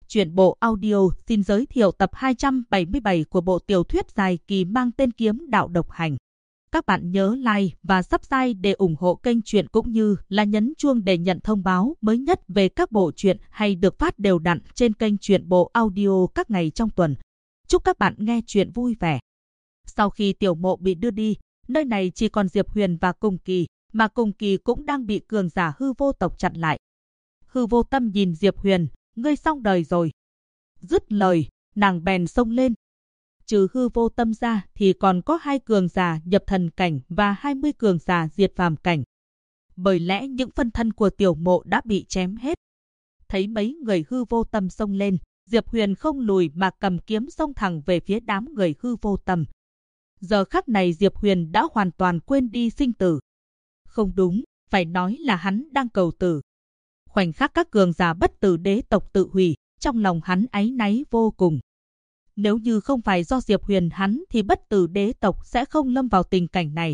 Truyện bộ audio xin giới thiệu tập 277 của bộ tiểu thuyết dài kỳ mang tên Kiếm Đạo Độc Hành. Các bạn nhớ like và subscribe để ủng hộ kênh truyện cũng như là nhấn chuông để nhận thông báo mới nhất về các bộ truyện hay được phát đều đặn trên kênh truyện bộ audio các ngày trong tuần. Chúc các bạn nghe truyện vui vẻ. Sau khi Tiểu Mộ bị đưa đi, nơi này chỉ còn Diệp Huyền và Cùng Kỳ, mà Cùng Kỳ cũng đang bị cường giả Hư Vô tộc chặn lại. Hư Vô Tâm nhìn Diệp Huyền, ngươi xong đời rồi. Dứt lời, nàng bèn xông lên. Trừ Hư Vô Tâm ra thì còn có 2 cường giả nhập thần cảnh và 20 cường giả diệt phàm cảnh. Bởi lẽ những phân thân của Tiểu Mộ đã bị chém hết. Thấy mấy người Hư Vô Tâm xông lên, Diệp Huyền không lùi mà cầm kiếm xông thẳng về phía đám người Hư Vô Tâm. Giờ khắc này Diệp Huyền đã hoàn toàn quên đi sinh tử. Không đúng, phải nói là hắn đang cầu tử. Khoảnh khắc các cường giả bất tử đế tộc tự hủy, trong lòng hắn áy náy vô cùng. Nếu như không phải do Diệp Huyền hắn thì bất tử đế tộc sẽ không lâm vào tình cảnh này.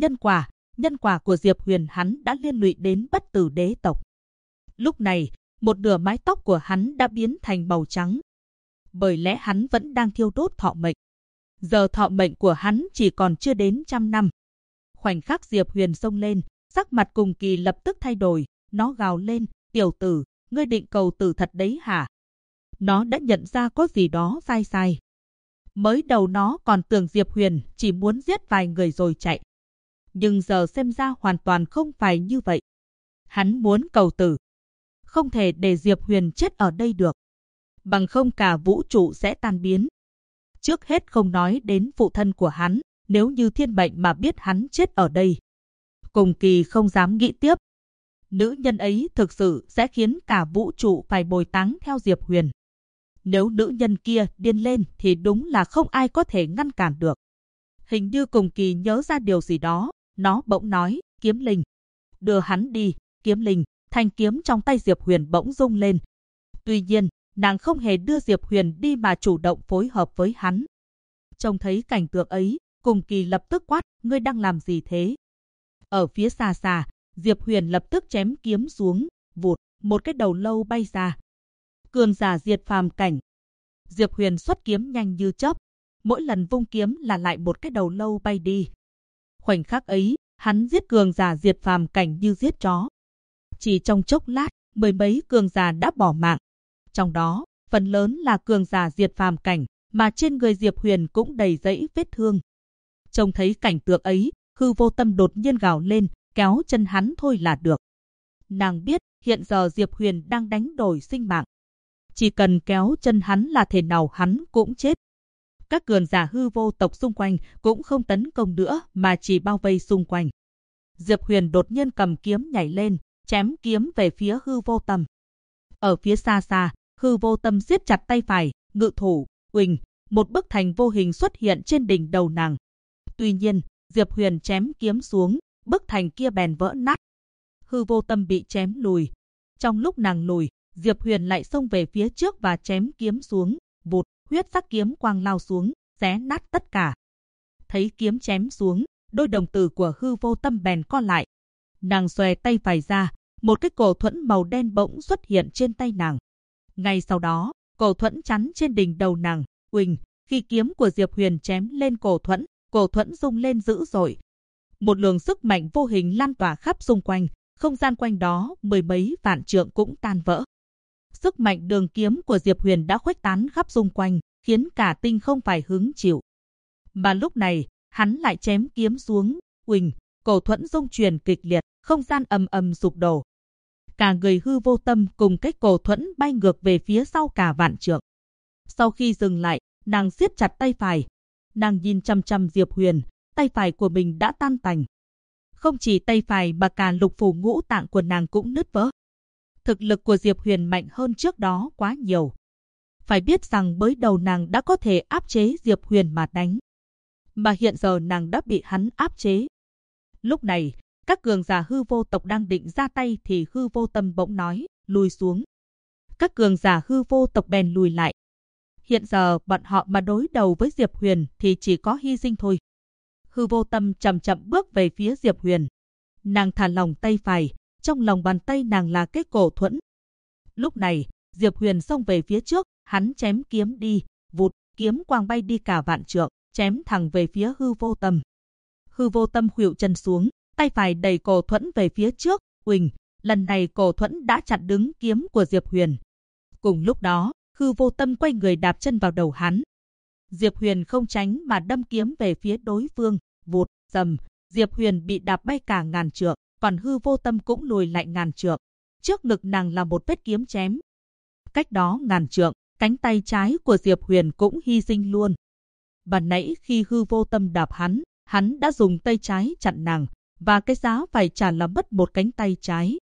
Nhân quả của Diệp Huyền hắn đã liên lụy đến bất tử đế tộc. Lúc này, một nửa mái tóc của hắn đã biến thành màu trắng. Bởi lẽ hắn vẫn đang thiêu đốt thọ mệnh. Giờ thọ mệnh của hắn chỉ còn chưa đến 100 năm. Khoảnh khắc Diệp Huyền xông lên, sắc mặt Cùng Kỳ lập tức thay đổi, nó gào lên, tiểu tử, ngươi định cầu tử thật đấy hả? Nó đã nhận ra có gì đó sai. Mới đầu nó còn tưởng Diệp Huyền chỉ muốn giết vài người rồi chạy. Nhưng giờ xem ra hoàn toàn không phải như vậy. Hắn muốn cầu tử. Không thể để Diệp Huyền chết ở đây được. Bằng không cả vũ trụ sẽ tan biến. Trước hết không nói đến phụ thân của hắn, nếu như thiên mệnh mà biết hắn chết ở đây. Cùng Kỳ không dám nghĩ tiếp. Nữ nhân ấy thực sự sẽ khiến cả vũ trụ phải bồi táng theo Diệp Huyền. Nếu nữ nhân kia điên lên thì đúng là không ai có thể ngăn cản được. Hình như Cùng Kỳ nhớ ra điều gì đó, nó bỗng nói, Kiếm Linh. Đưa hắn đi, Kiếm Linh. Thanh kiếm trong tay Diệp Huyền bỗng rung lên. Tuy nhiên, nàng không hề đưa Diệp Huyền đi mà chủ động phối hợp với hắn. Trông thấy cảnh tượng ấy, Cùng Kỳ lập tức quát, ngươi đang làm gì thế? Ở phía xa xa, Diệp Huyền lập tức chém kiếm xuống, vụt, một cái đầu lâu bay ra. Cường giả diệt phàm cảnh. Diệp Huyền xuất kiếm nhanh như chớp, mỗi lần vung kiếm là lại một cái đầu lâu bay đi. Khoảnh khắc ấy, hắn giết cường giả diệt phàm cảnh như giết chó. Chỉ trong chốc lát, 10 mấy cường giả đã bỏ mạng. Trong đó, phần lớn là cường giả diệt phàm cảnh, mà trên người Diệp Huyền cũng đầy dẫy vết thương. Trông thấy cảnh tượng ấy, Hư Vô Tâm đột nhiên gào lên, kéo chân hắn thôi là được. Nàng biết hiện giờ Diệp Huyền đang đánh đổi sinh mạng. Chỉ cần kéo chân hắn là thể nào hắn cũng chết. Các cường giả Hư Vô tộc xung quanh cũng không tấn công nữa mà chỉ bao vây xung quanh. Diệp Huyền đột nhiên cầm kiếm nhảy lên, chém kiếm về phía Hư Vô Tâm. Ở phía xa xa, Hư Vô Tâm siết chặt tay phải, ngự thủ, uỳnh, một bức thành vô hình xuất hiện trên đỉnh đầu nàng. Tuy nhiên, Diệp Huyền chém kiếm xuống, bức thành kia bèn vỡ nát. Hư Vô Tâm bị chém lùi. Trong lúc nàng lùi, Diệp Huyền lại xông về phía trước và chém kiếm xuống, vụt, huyết sắc kiếm quang lao xuống, xé nát tất cả. Thấy kiếm chém xuống, đôi đồng tử của Hư Vô Tâm bèn co lại. Nàng xòe tay phải ra, một cái cổ thuẫn màu đen bỗng xuất hiện trên tay nàng. Ngay sau đó, cổ thuẫn chắn trên đỉnh đầu nàng, uỳnh, khi kiếm của Diệp Huyền chém lên cổ thuẫn rung lên dữ dội. Một luồng sức mạnh vô hình lan tỏa khắp xung quanh, không gian quanh đó 10 mấy vạn trượng cũng tan vỡ. Sức mạnh đường kiếm của Diệp Huyền đã khuếch tán khắp xung quanh, khiến cả tinh không phải hứng chịu. Mà lúc này, hắn lại chém kiếm xuống, uỳnh, cổ thuẫn rung chuyển kịch liệt, không gian ầm ầm sụp đổ. Cả người Hư Vô Tâm cùng cái cổ thuẫn bay ngược về phía sau cả vạn trượng. Sau khi dừng lại, nàng siết chặt tay phải. Nàng nhìn chăm chăm Diệp Huyền, tay phải của mình đã tan tành. Không chỉ tay phải mà cả lục phủ ngũ tạng của nàng cũng nứt vỡ. Thực lực của Diệp Huyền mạnh hơn trước đó quá nhiều. Phải biết rằng mới đầu nàng đã có thể áp chế Diệp Huyền mà đánh. Mà hiện giờ nàng đã bị hắn áp chế. Lúc này, các cường giả Hư Vô tộc đang định ra tay thì Hư Vô Tâm bỗng nói, lùi xuống. Các cường giả Hư Vô tộc bèn lùi lại. Hiện giờ bọn họ mà đối đầu với Diệp Huyền thì chỉ có hy sinh thôi. Hư Vô Tâm chậm chậm bước về phía Diệp Huyền. Nàng thả lỏng tay phải, trong lòng bàn tay nàng là cái cổ thuẫn. Lúc này, Diệp Huyền xông về phía trước, hắn chém kiếm đi, vụt, kiếm quang bay đi cả vạn trượng, chém thẳng về phía Hư Vô Tâm. Hư Vô Tâm khuỵu chân xuống, tay phải đẩy cổ thuẫn về phía trước, uỳnh, lần này cổ thuẫn đã chặn đứng kiếm của Diệp Huyền. Cùng lúc đó, Hư Vô Tâm quay người đạp chân vào đầu hắn. Diệp Huyền không tránh mà đâm kiếm về phía đối phương, vụt, rầm, Diệp Huyền bị đạp bay cả ngàn trượng, còn Hư Vô Tâm cũng lùi lại ngàn trượng. Trước ngực nàng là một vết kiếm chém. Cách đó ngàn trượng, cánh tay trái của Diệp Huyền cũng hy sinh luôn. Ban nãy khi Hư Vô Tâm đạp hắn đã dùng tay trái chặn nàng, và cái giá phải trả là mất một cánh tay trái.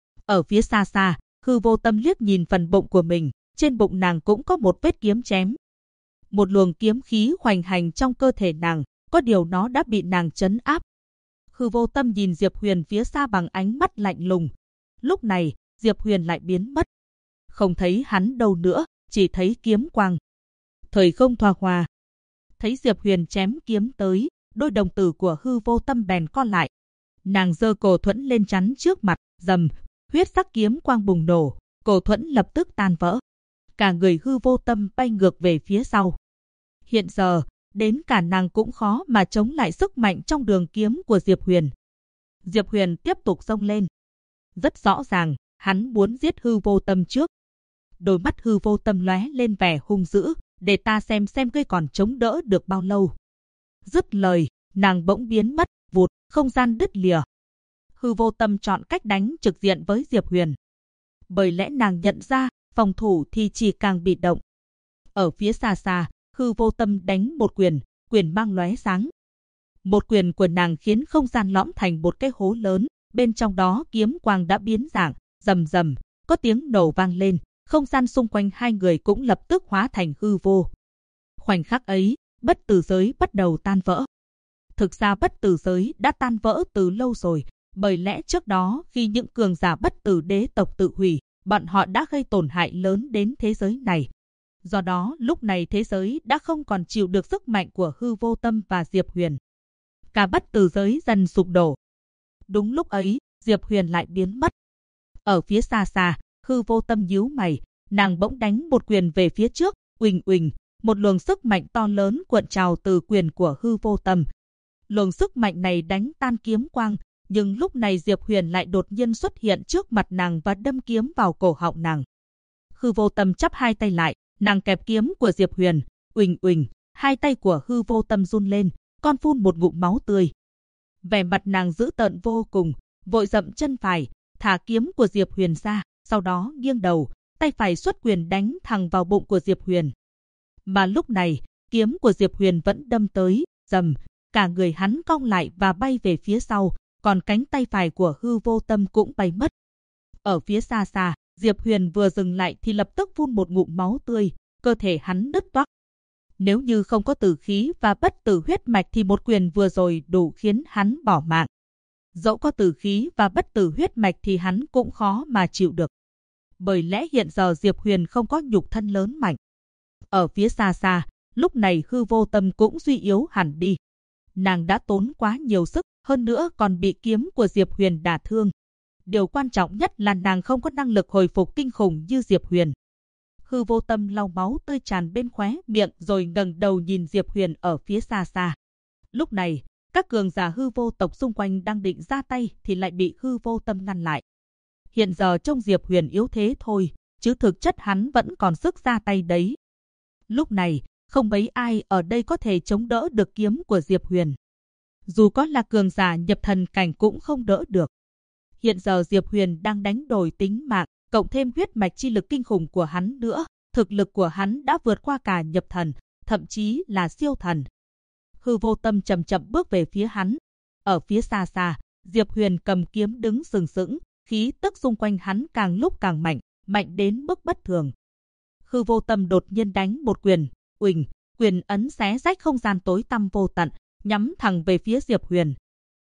Ở phía xa xa, Hư Vô Tâm liếc nhìn phần bụng của mình, trên bụng nàng cũng có một vết kiếm chém. Một luồng kiếm khí hoành hành trong cơ thể nàng, có điều nó đã bị nàng trấn áp. Hư Vô Tâm nhìn Diệp Huyền phía xa bằng ánh mắt lạnh lùng. Lúc này, Diệp Huyền lại biến mất. Không thấy hắn đâu nữa, chỉ thấy kiếm quang. Thời không thoa hòa. Thấy Diệp Huyền chém kiếm tới, đôi đồng tử của Hư Vô Tâm bèn co lại. Nàng giơ cổ thuẫn lên chắn trước mặt, rầm, huyết sắc kiếm quang bùng nổ, cổ thuẫn lập tức tan vỡ. Cả người Hư Vô Tâm bay ngược về phía sau. Hiện giờ, đến cả nàng cũng khó mà chống lại sức mạnh trong đường kiếm của Diệp Huyền. Diệp Huyền tiếp tục xông lên. Rất rõ ràng, hắn muốn giết Hư Vô Tâm trước. Đôi mắt Hư Vô Tâm lóe lên vẻ hung dữ, để ta xem ngươi còn chống đỡ được bao lâu. Dứt lời, nàng bỗng biến mất, vụt, không gian đứt lìa. Hư Vô Tâm chọn cách đánh trực diện với Diệp Huyền. Bởi lẽ nàng nhận ra, phòng thủ thì chỉ càng bị động. Ở phía xa xa, Hư Vô Tâm đánh một quyền mang lóe sáng. Một quyền của nàng khiến không gian lõm thành một cái hố lớn, bên trong đó kiếm quang đã biến dạng, rầm rầm, có tiếng nổ vang lên, không gian xung quanh hai người cũng lập tức hóa thành hư vô. Khoảnh khắc ấy, bất tử giới bắt đầu tan vỡ. Thực ra bất tử giới đã tan vỡ từ lâu rồi, bởi lẽ trước đó khi những cường giả bất tử đế tộc tự hủy, bọn họ đã gây tổn hại lớn đến thế giới này. Do đó, lúc này thế giới đã không còn chịu được sức mạnh của Hư Vô Tâm và Diệp Huyền. Cả bất tử giới dần sụp đổ. Đúng lúc ấy, Diệp Huyền lại biến mất. Ở phía xa xa, Hư Vô Tâm nhíu mày, nàng bỗng đánh một quyền về phía trước, uỳnh uỳnh, một luồng sức mạnh to lớn cuộn trào từ quyền của Hư Vô Tâm. Luồng sức mạnh này đánh tan kiếm quang, nhưng lúc này Diệp Huyền lại đột nhiên xuất hiện trước mặt nàng và đâm kiếm vào cổ họng nàng. Hư Vô Tâm chắp hai tay lại, nàng kẹp kiếm của Diệp Huyền, uỳnh uỳnh, hai tay của Hư Vô Tâm run lên, con phun một ngụm máu tươi. Vẻ mặt nàng dữ tợn vô cùng, vội dậm chân phải, thả kiếm của Diệp Huyền ra, sau đó nghiêng đầu, tay phải xuất quyền đánh thẳng vào bụng của Diệp Huyền. Mà lúc này, kiếm của Diệp Huyền vẫn đâm tới, rầm, cả người hắn cong lại và bay về phía sau, còn cánh tay phải của Hư Vô Tâm cũng bay mất. Ở phía xa xa, Diệp Huyền vừa dừng lại thì lập tức phun một ngụm máu tươi, cơ thể hắn nứt toác. Nếu như không có tử khí và bất tử huyết mạch thì một quyền vừa rồi đủ khiến hắn bỏ mạng. Dẫu có tử khí và bất tử huyết mạch thì hắn cũng khó mà chịu được. Bởi lẽ hiện giờ Diệp Huyền không có nhục thân lớn mạnh. Ở phía xa xa, lúc này Hư Vô Tâm cũng suy yếu hẳn đi. Nàng đã tốn quá nhiều sức, hơn nữa còn bị kiếm của Diệp Huyền đả thương. Điều quan trọng nhất là nàng không có năng lực hồi phục kinh khủng như Diệp Huyền. Hư Vô Tâm lau máu tươi tràn bên khóe miệng rồi ngẩng đầu nhìn Diệp Huyền ở phía xa xa. Lúc này, các cường giả hư vô tộc xung quanh đang định ra tay thì lại bị Hư Vô Tâm ngăn lại. Hiện giờ trông Diệp Huyền yếu thế thôi, chứ thực chất hắn vẫn còn sức ra tay đấy. Lúc này, không mấy ai ở đây có thể chống đỡ được kiếm của Diệp Huyền. Dù có là cường giả nhập thần cảnh cũng không đỡ được. Hiện giờ Diệp Huyền đang đánh đổi tính mạng, cộng thêm huyết mạch chi lực kinh khủng của hắn nữa, thực lực của hắn đã vượt qua cả nhập thần, thậm chí là siêu thần. Hư Vô Tâm chậm chậm bước về phía hắn. Ở phía xa xa, Diệp Huyền cầm kiếm đứng sừng sững, khí tức xung quanh hắn càng lúc càng mạnh, mạnh đến mức bất thường. Hư Vô Tâm đột nhiên đánh một quyền, uỳnh, quyền ấn xé rách không gian tối tăm vô tận, nhắm thẳng về phía Diệp Huyền.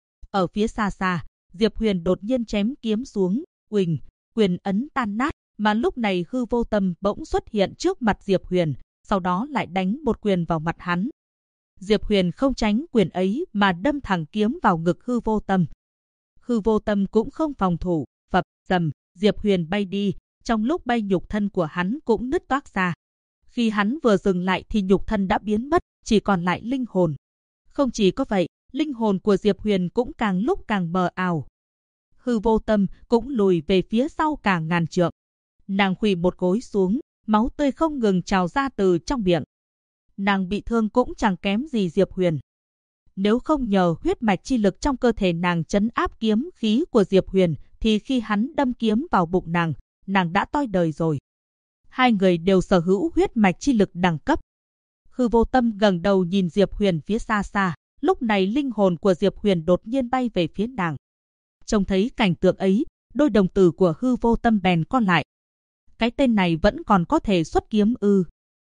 Ở phía xa xa, Diệp Huyền đột nhiên chém kiếm xuống, uỳnh, quyền ấn tan nát, mà lúc này Hư Vô Tâm bỗng xuất hiện trước mặt Diệp Huyền, sau đó lại đánh một quyền vào mặt hắn. Diệp Huyền không tránh quyền ấy mà đâm thẳng kiếm vào ngực Hư Vô Tâm. Hư Vô Tâm cũng không phòng thủ, phập, rầm, Diệp Huyền bay đi, Trong lúc bay nhục thân của hắn cũng nứt toác ra. Khi hắn vừa dừng lại thì nhục thân đã biến mất, chỉ còn lại linh hồn. Không chỉ có vậy, linh hồn của Diệp Huyền cũng càng lúc càng mờ ảo. Hư Vô Tâm cũng lùi về phía sau cả ngàn trượng. Nàng khuỵu một gối xuống, máu tươi không ngừng trào ra từ trong miệng. Nàng bị thương cũng chẳng kém gì Diệp Huyền. Nếu không nhờ huyết mạch chi lực trong cơ thể nàng trấn áp kiếm khí của Diệp Huyền, thì khi hắn đâm kiếm vào bụng nàng đã toi đời rồi. Hai người đều sở hữu huyết mạch chi lực đẳng cấp. Hư Vô Tâm ngẩng đầu nhìn Diệp Huyền phía xa xa, lúc này linh hồn của Diệp Huyền đột nhiên bay về phía nàng. Trông thấy cảnh tượng ấy, đôi đồng tử của Hư Vô Tâm bèn co lại. Cái tên này vẫn còn có thể xuất kiếm ư?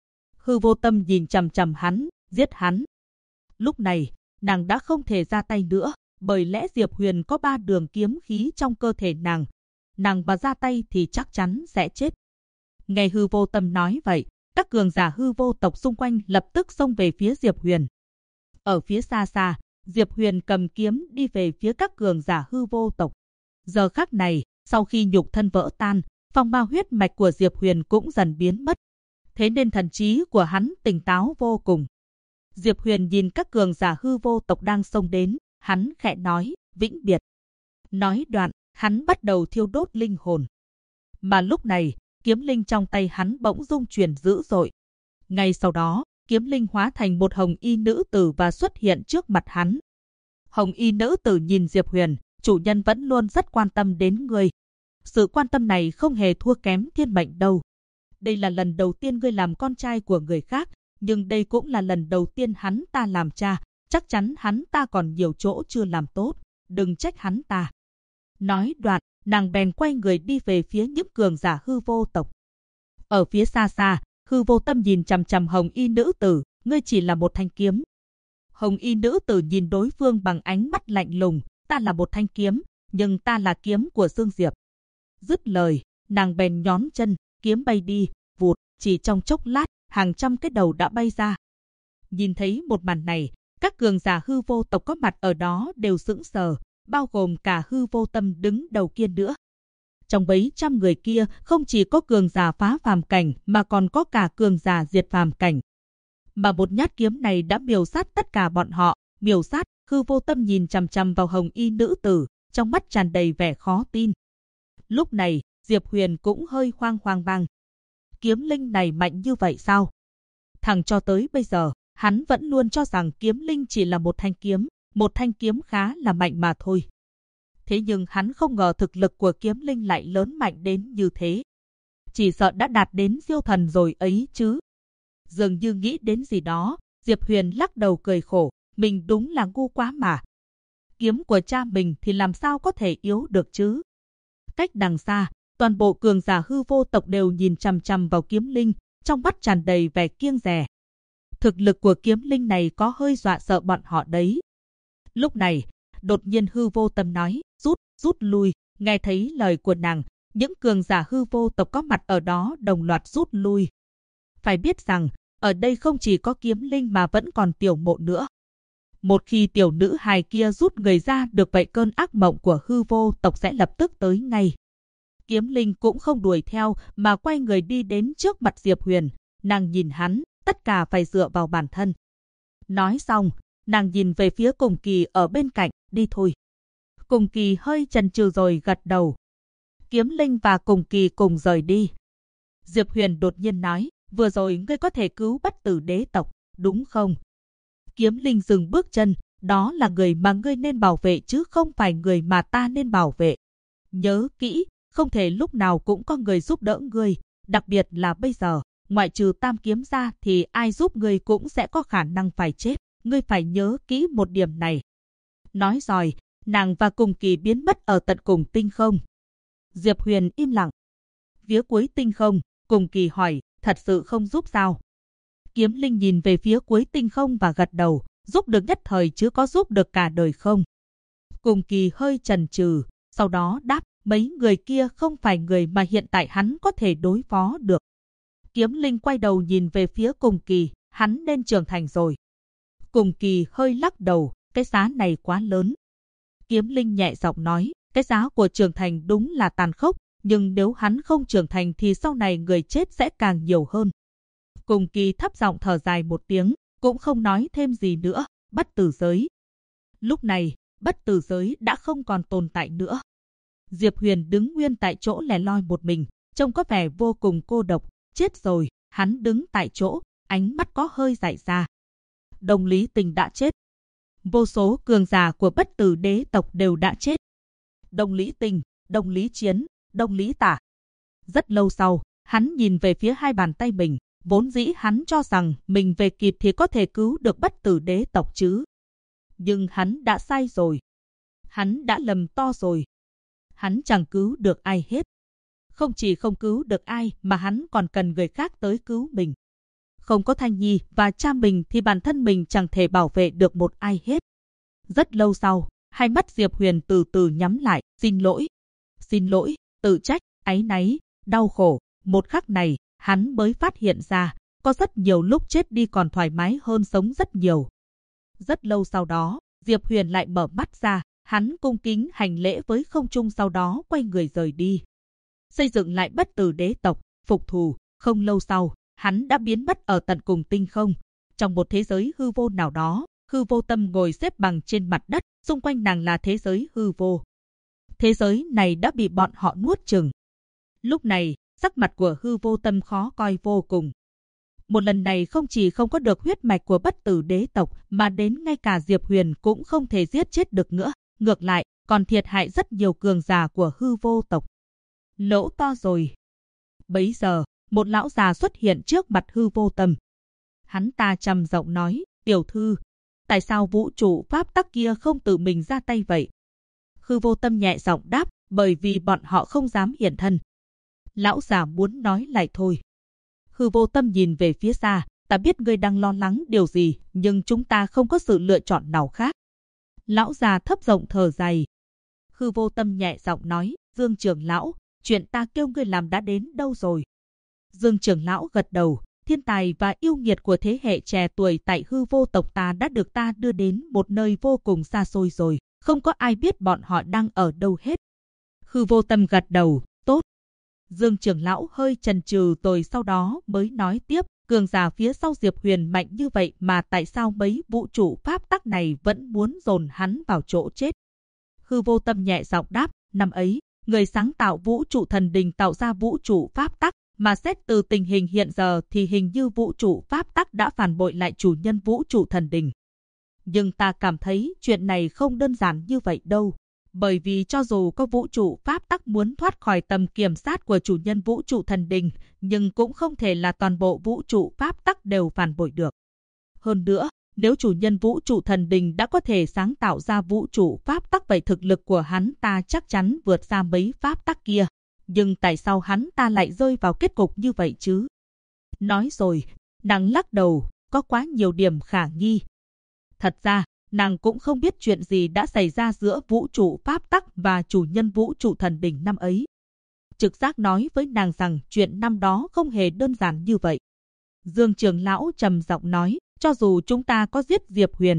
Hư Vô Tâm nhìn chằm chằm hắn, giết hắn. Lúc này, nàng đã không thể ra tay nữa, bởi lẽ Diệp Huyền có 3 đường kiếm khí trong cơ thể nàng. Nàng mà ra tay thì chắc chắn sẽ chết. Nghe Hư Vô Tâm nói vậy, các cường giả hư vô tộc xung quanh lập tức xông về phía Diệp Huyền. Ở phía xa xa, Diệp Huyền cầm kiếm đi về phía các cường giả hư vô tộc. Giờ khắc này, sau khi nhục thân vỡ tan, phong ma huyết mạch của Diệp Huyền cũng dần biến mất. Thế nên thần trí của hắn tỉnh táo vô cùng. Diệp Huyền nhìn các cường giả hư vô tộc đang xông đến, hắn khẽ nói, vĩnh biệt. Nói đoạn, hắn bắt đầu thiêu đốt linh hồn. Mà lúc này, kiếm linh trong tay hắn bỗng rung chuyển dữ dội. Ngay sau đó, kiếm linh hóa thành một hồng y nữ tử và xuất hiện trước mặt hắn. Hồng y nữ tử nhìn Diệp Huyền, chủ nhân vẫn luôn rất quan tâm đến ngươi. Sự quan tâm này không hề thua kém thiên mệnh đâu. Đây là lần đầu tiên ngươi làm con trai của người khác, nhưng đây cũng là lần đầu tiên hắn ta làm cha. Chắc chắn hắn ta còn nhiều chỗ chưa làm tốt, đừng trách hắn ta. Nói đoạn, nàng bèn quay người đi về phía những cường giả hư vô tộc. Ở phía xa xa, Hư Vô Tâm nhìn chằm chằm hồng y nữ tử, ngươi chỉ là một thanh kiếm. Hồng y nữ tử nhìn đối phương bằng ánh mắt lạnh lùng, ta là một thanh kiếm, nhưng ta là kiếm của Dương Diệp. Dứt lời, nàng bèn nhón chân, kiếm bay đi, vụt, chỉ trong chốc lát, hàng trăm cái đầu đã bay ra. Nhìn thấy một màn này, các cường giả hư vô tộc có mặt ở đó đều sững sờ, bao gồm cả Hư Vô Tâm đứng đầu kia nữa. Trong mấy trăm người kia không chỉ có cường giả phá phàm cảnh mà còn có cả cường giả diệt phàm cảnh. Mà một nhát kiếm này đã miểu sát tất cả bọn họ, miểu sát. Hư Vô Tâm nhìn chằm chằm vào hồng y nữ tử, trong mắt tràn đầy vẻ khó tin. Lúc này, Diệp Huyền cũng hơi hoang mang. Kiếm linh này mạnh như vậy sao? Thẳng cho tới bây giờ, hắn vẫn luôn cho rằng kiếm linh chỉ là một thanh kiếm khá là mạnh mà thôi. Thế nhưng hắn không ngờ thực lực của kiếm linh lại lớn mạnh đến như thế. Chỉ sợ đã đạt đến siêu thần rồi ấy chứ. Dường như nghĩ đến gì đó, Diệp Huyền lắc đầu cười khổ, mình đúng là ngu quá mà. Kiếm của cha mình thì làm sao có thể yếu được chứ? Cách đằng xa, toàn bộ cường giả hư vô tộc đều nhìn chằm chằm vào kiếm linh, trong mắt tràn đầy vẻ kiêng dè. Thực lực của kiếm linh này có hơi dọa sợ bọn họ đấy. Lúc này, đột nhiên Hư Vô Tâm nói, rút lui. Nghe thấy lời của nàng, những cường giả hư vô tộc có mặt ở đó đồng loạt rút lui. Phải biết rằng, ở đây không chỉ có kiếm linh mà vẫn còn tiểu mộ nữa. Một khi tiểu nữ hài kia rút người ra được vậy cơn ác mộng của hư vô tộc sẽ lập tức tới ngay. Kiếm linh cũng không đuổi theo mà quay người đi đến trước mặt Diệp Huyền. Nàng nhìn hắn, tất cả phải dựa vào bản thân. Nói xong, nàng nhìn về phía Cùng Kỳ ở bên cạnh, đi thôi. Cùng Kỳ hơi chần chừ rồi gật đầu. Kiếm linh và Cùng Kỳ cùng rời đi. Diệp Huyền đột nhiên nói, vừa rồi ngươi có thể cứu Bất Tử đế tộc, đúng không? Kiếm linh dừng bước chân, đó là người mà ngươi nên bảo vệ chứ không phải người mà ta nên bảo vệ. Nhớ kỹ, không thể lúc nào cũng có người giúp đỡ ngươi, đặc biệt là bây giờ, ngoại trừ Tam Kiếm ra thì ai giúp ngươi cũng sẽ có khả năng phải chết, ngươi phải nhớ kỹ một điểm này. Nói rồi, nàng và Cùng Kỳ biến mất ở tận cùng tinh không. Diệp Huyền im lặng. Phía cuối tinh không, Cùng Kỳ hỏi, thật sự không giúp sao? Kiếm linh nhìn về phía cuối tinh không và gật đầu, giúp được nhất thời chứ có giúp được cả đời không? Cùng Kỳ hơi chần chừ, sau đó đáp, mấy người kia không phải người mà hiện tại hắn có thể đối phó được. Kiếm linh quay đầu nhìn về phía Cùng Kỳ, hắn nên trưởng thành rồi. Cùng Kỳ hơi lắc đầu, cái giá này quá lớn. Kiếm linh nhẹ giọng nói, cái giá của trưởng thành đúng là tàn khốc, nhưng nếu hắn không trưởng thành thì sau này người chết sẽ càng nhiều hơn. Cùng Kỳ thấp giọng thở dài một tiếng, cũng không nói thêm gì nữa. Bất tử giới. Lúc này, bất tử giới đã không còn tồn tại nữa. Diệp Huyền đứng nguyên tại chỗ lẻ loi một mình, trông có vẻ vô cùng cô độc. Chết rồi, hắn đứng tại chỗ, ánh mắt có hơi dại ra. Đồng Lý Tình đã chết. Vô số cường giả của bất tử đế tộc đều đã chết. Đồng Lý Tình, Đồng Lý Chiến, Đồng Lý Tả. Rất lâu sau, hắn nhìn về phía hai bàn tay mình. Vốn dĩ hắn cho rằng mình về kịp thì có thể cứu được bất tử đế tộc chứ. Nhưng hắn đã sai rồi. Hắn đã lầm to rồi. Hắn chẳng cứu được ai hết. Không chỉ không cứu được ai mà hắn còn cần người khác tới cứu mình. Không có Thanh Nhi và cha mình thì bản thân mình chẳng thể bảo vệ được một ai hết. Rất lâu sau, hai mắt Diệp Huyền từ từ nhắm lại. Xin lỗi, tự trách, áy náy, đau khổ. Một khắc này, hắn mới phát hiện ra, có rất nhiều lúc chết đi còn thoải mái hơn sống rất nhiều. Rất lâu sau đó, Diệp Huyền lại mở mắt ra, hắn cung kính hành lễ với không trung, sau đó quay người rời đi. Xây dựng lại bất tử đế tộc, phục thù. Không lâu sau, hắn đã biến mất ở tận cùng tinh không. Trong một thế giới hư vô nào đó, Hư Vô Tâm ngồi xếp bằng trên mặt đất, xung quanh nàng là thế giới hư vô. Thế giới này đã bị bọn họ nuốt chửng. Lúc này, sắc mặt của Hư Vô Tâm khó coi vô cùng. Một lần này không chỉ không có được huyết mạch của bất tử đế tộc, mà đến ngay cả Diệp Huyền cũng không thể giết chết được nữa. Ngược lại, còn thiệt hại rất nhiều cường giả của Hư Vô tộc. Lỗ to rồi. Bấy giờ, một lão già xuất hiện trước mặt Hư Vô Tâm. Hắn ta trầm giọng nói, tiểu thư, tại sao vũ trụ pháp tắc kia không tự mình ra tay vậy? Hư Vô Tâm nhẹ giọng đáp, bởi vì bọn họ không dám hiện thân. Lão già muốn nói lại thôi. Hư Vô Tâm nhìn về phía xa, ta biết ngươi đang lo lắng điều gì, nhưng chúng ta không có sự lựa chọn nào khác. Lão già thấp giọng thở dài. Hư Vô Tâm nhẹ giọng nói, Dương trưởng lão, chuyện ta kêu ngươi làm đã đến đâu rồi? Dương trưởng lão gật đầu, thiên tài và yêu nghiệt của thế hệ trẻ tuổi tại Hư Vô tộc ta đã được ta đưa đến một nơi vô cùng xa xôi rồi, không có ai biết bọn họ đang ở đâu hết. Hư Vô Tâm gật đầu, tốt. Dương trưởng lão hơi chần chừ rồi sau đó mới nói tiếp, cường giả phía sau Diệp Huyền mạnh như vậy mà tại sao mấy vũ trụ pháp tắc này vẫn muốn dồn hắn vào chỗ chết? Hư Vô Tâm nhẹ giọng đáp, năm ấy, người sáng tạo vũ trụ thần đình tạo ra vũ trụ pháp tắc, mà xét từ tình hình hiện giờ thì hình như vũ trụ pháp tắc đã phản bội lại chủ nhân vũ trụ thần đình. Nhưng ta cảm thấy chuyện này không đơn giản như vậy đâu. Bởi vì cho dù có vũ trụ pháp tắc muốn thoát khỏi tầm kiểm soát của chủ nhân vũ trụ thần đình, nhưng cũng không thể là toàn bộ vũ trụ pháp tắc đều phản bội được. Hơn nữa, nếu chủ nhân vũ trụ thần đình đã có thể sáng tạo ra vũ trụ pháp tắc, vậy thực lực của hắn ta chắc chắn vượt xa mấy pháp tắc kia. Nhưng tại sao hắn ta lại rơi vào kết cục như vậy chứ? Nói rồi, nàng lắc đầu, có quá nhiều điểm khả nghi. Thật ra, nàng cũng không biết chuyện gì đã xảy ra giữa vũ trụ pháp tắc và chủ nhân vũ trụ thần đình năm ấy. Trực giác nói với nàng rằng chuyện năm đó không hề đơn giản như vậy. Dương trưởng lão trầm giọng nói, cho dù chúng ta có giết Diệp Huyền.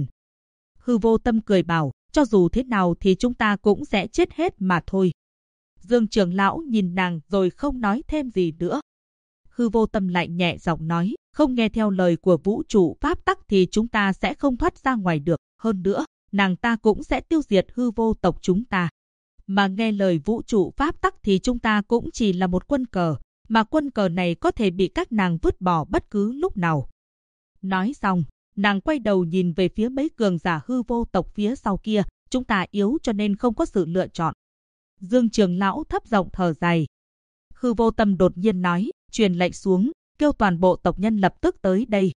Hư Vô Tâm cười bảo, cho dù thế nào thì chúng ta cũng sẽ chết hết mà thôi. Dương trưởng lão nhìn nàng rồi không nói thêm gì nữa. Hư Vô Tâm lại nhẹ giọng nói, không nghe theo lời của vũ trụ pháp tắc thì chúng ta sẽ không thoát ra ngoài được. Hơn nữa, nàng ta cũng sẽ tiêu diệt Hư Vô tộc chúng ta. Mà nghe lời vũ trụ pháp tắc thì chúng ta cũng chỉ là một quân cờ, mà quân cờ này có thể bị các nàng vứt bỏ bất cứ lúc nào. Nói xong, nàng quay đầu nhìn về phía mấy cường giả Hư Vô tộc phía sau kia, chúng ta yếu cho nên không có sự lựa chọn. Dương trưởng lão thấp giọng thở dài. Hư Vô Tâm đột nhiên nói, truyền lệnh xuống, kêu toàn bộ tộc nhân lập tức tới đây.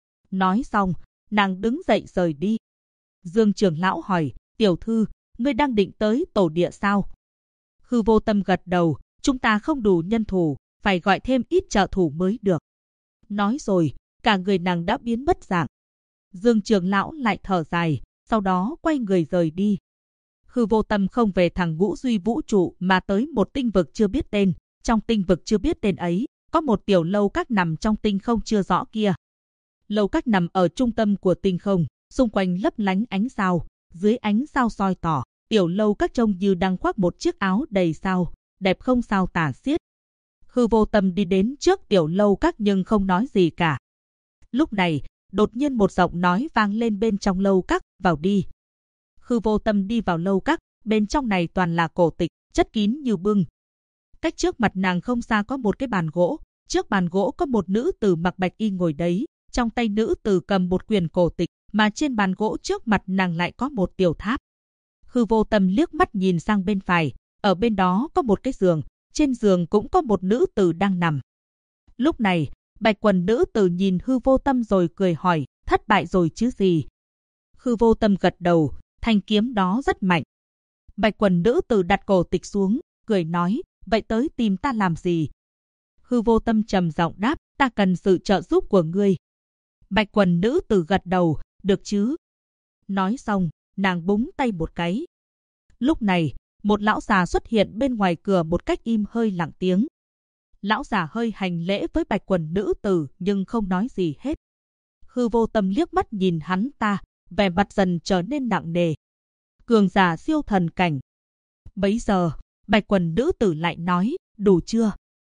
Nói xong, nàng đứng dậy rời đi. Dương trưởng lão hỏi, tiểu thư, ngươi đang định tới tổ địa sao? Hư Vô Tâm gật đầu, chúng ta không đủ nhân thủ, phải gọi thêm ít trợ thủ mới được. Nói rồi, cả người nàng đã biến mất dạng. Dương trưởng lão lại thở dài, sau đó quay người rời đi. Hư Vô Tâm không về thẳng Ngũ Duy vũ trụ mà tới một tinh vực chưa biết tên. Trong tinh vực chưa biết tên ấy, có một tiểu lâu các nằm trong tinh không chưa rõ kia. Lâu các nằm ở trung tâm của tinh không, xung quanh lấp lánh ánh sao, dưới ánh sao soi tỏ, tiểu lâu các trông như đang khoác một chiếc áo đầy sao, đẹp không sao tả xiết. Hư Vô Tâm đi đến trước tiểu lâu các nhưng không nói gì cả. Lúc này, đột nhiên một giọng nói vang lên bên trong lâu các, vào đi. Hư Vô Tâm đi vào lâu các, bên trong này toàn là cổ tịch, chất kín như bưng. Cách trước mặt nàng không xa có một cái bàn gỗ, trước bàn gỗ có một nữ tử mặc bạch y ngồi đấy, trong tay nữ tử cầm một quyển cổ tịch, mà trên bàn gỗ trước mặt nàng lại có một tiểu tháp. Hư Vô Tâm liếc mắt nhìn sang bên phải, ở bên đó có một cái giường, trên giường cũng có một nữ tử đang nằm. Lúc này, bạch quần nữ tử nhìn Hư Vô Tâm rồi cười hỏi, thất bại rồi chứ gì? Hư Vô Tâm gật đầu, thanh kiếm đó rất mạnh. Bạch quần nữ tử đặt cổ tịch xuống, cười nói, vậy tới tìm ta làm gì? Hư Vô Tâm trầm giọng đáp, ta cần sự trợ giúp của ngươi. Bạch quần nữ tử gật đầu, được chứ? Nói xong, nàng búng tay một cái. Lúc này, một lão già xuất hiện bên ngoài cửa một cách im hơi lặng tiếng. Lão già hơi hành lễ với bạch quần nữ tử nhưng không nói gì hết. Hư Vô Tâm liếc mắt nhìn hắn ta, vẻ mặt dần trở nên nặng nề. Cường giả siêu thần cảnh. Bấy giờ, bạch quần nữ tử lại nói, đủ chưa?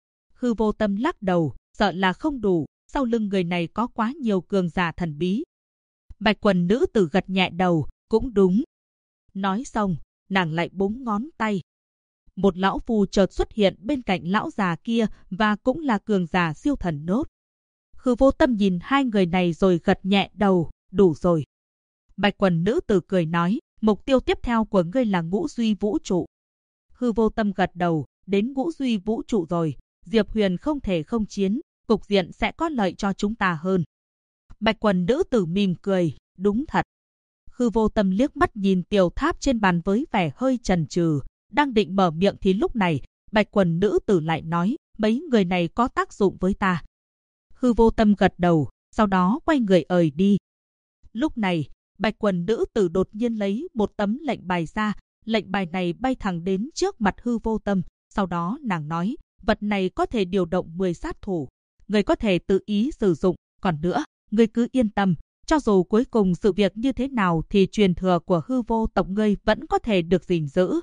Hư Vô Tâm lắc đầu, sợ là không đủ, sau lưng người này có quá nhiều cường giả thần bí. Bạch quần nữ tử gật nhẹ đầu, cũng đúng. Nói xong, nàng lại búng ngón tay. Một lão phù chợt xuất hiện bên cạnh lão già kia và cũng là cường giả siêu thần nốt. Hư Vô Tâm nhìn hai người này rồi gật nhẹ đầu, đủ rồi. Bạch quần nữ tử cười nói, mục tiêu tiếp theo của ngươi là ngũ duy vũ trụ. Hư Vô Tâm gật đầu, đến ngũ duy vũ trụ rồi, Diệp Huyền không thể không chiến, cục diện sẽ có lợi cho chúng ta hơn. Bạch quần nữ tử mỉm cười, đúng thật. Hư Vô Tâm liếc mắt nhìn tiểu tháp trên bàn với vẻ hơi chần chừ, đang định mở miệng thì lúc này, bạch quần nữ tử lại nói, mấy người này có tác dụng với ta. Hư Vô Tâm gật đầu, sau đó quay người ời đi. Lúc này, bạch quần nữ tử đột nhiên lấy một tấm lệnh bài ra, lệnh bài này bay thẳng đến trước mặt Hư Vô Tâm, sau đó nàng nói, vật này có thể điều động 10 sát thủ, người có thể tự ý sử dụng, còn nữa, người cứ yên tâm, cho dù cuối cùng sự việc như thế nào thì truyền thừa của Hư Vô tộc ngươi vẫn có thể được gìn giữ.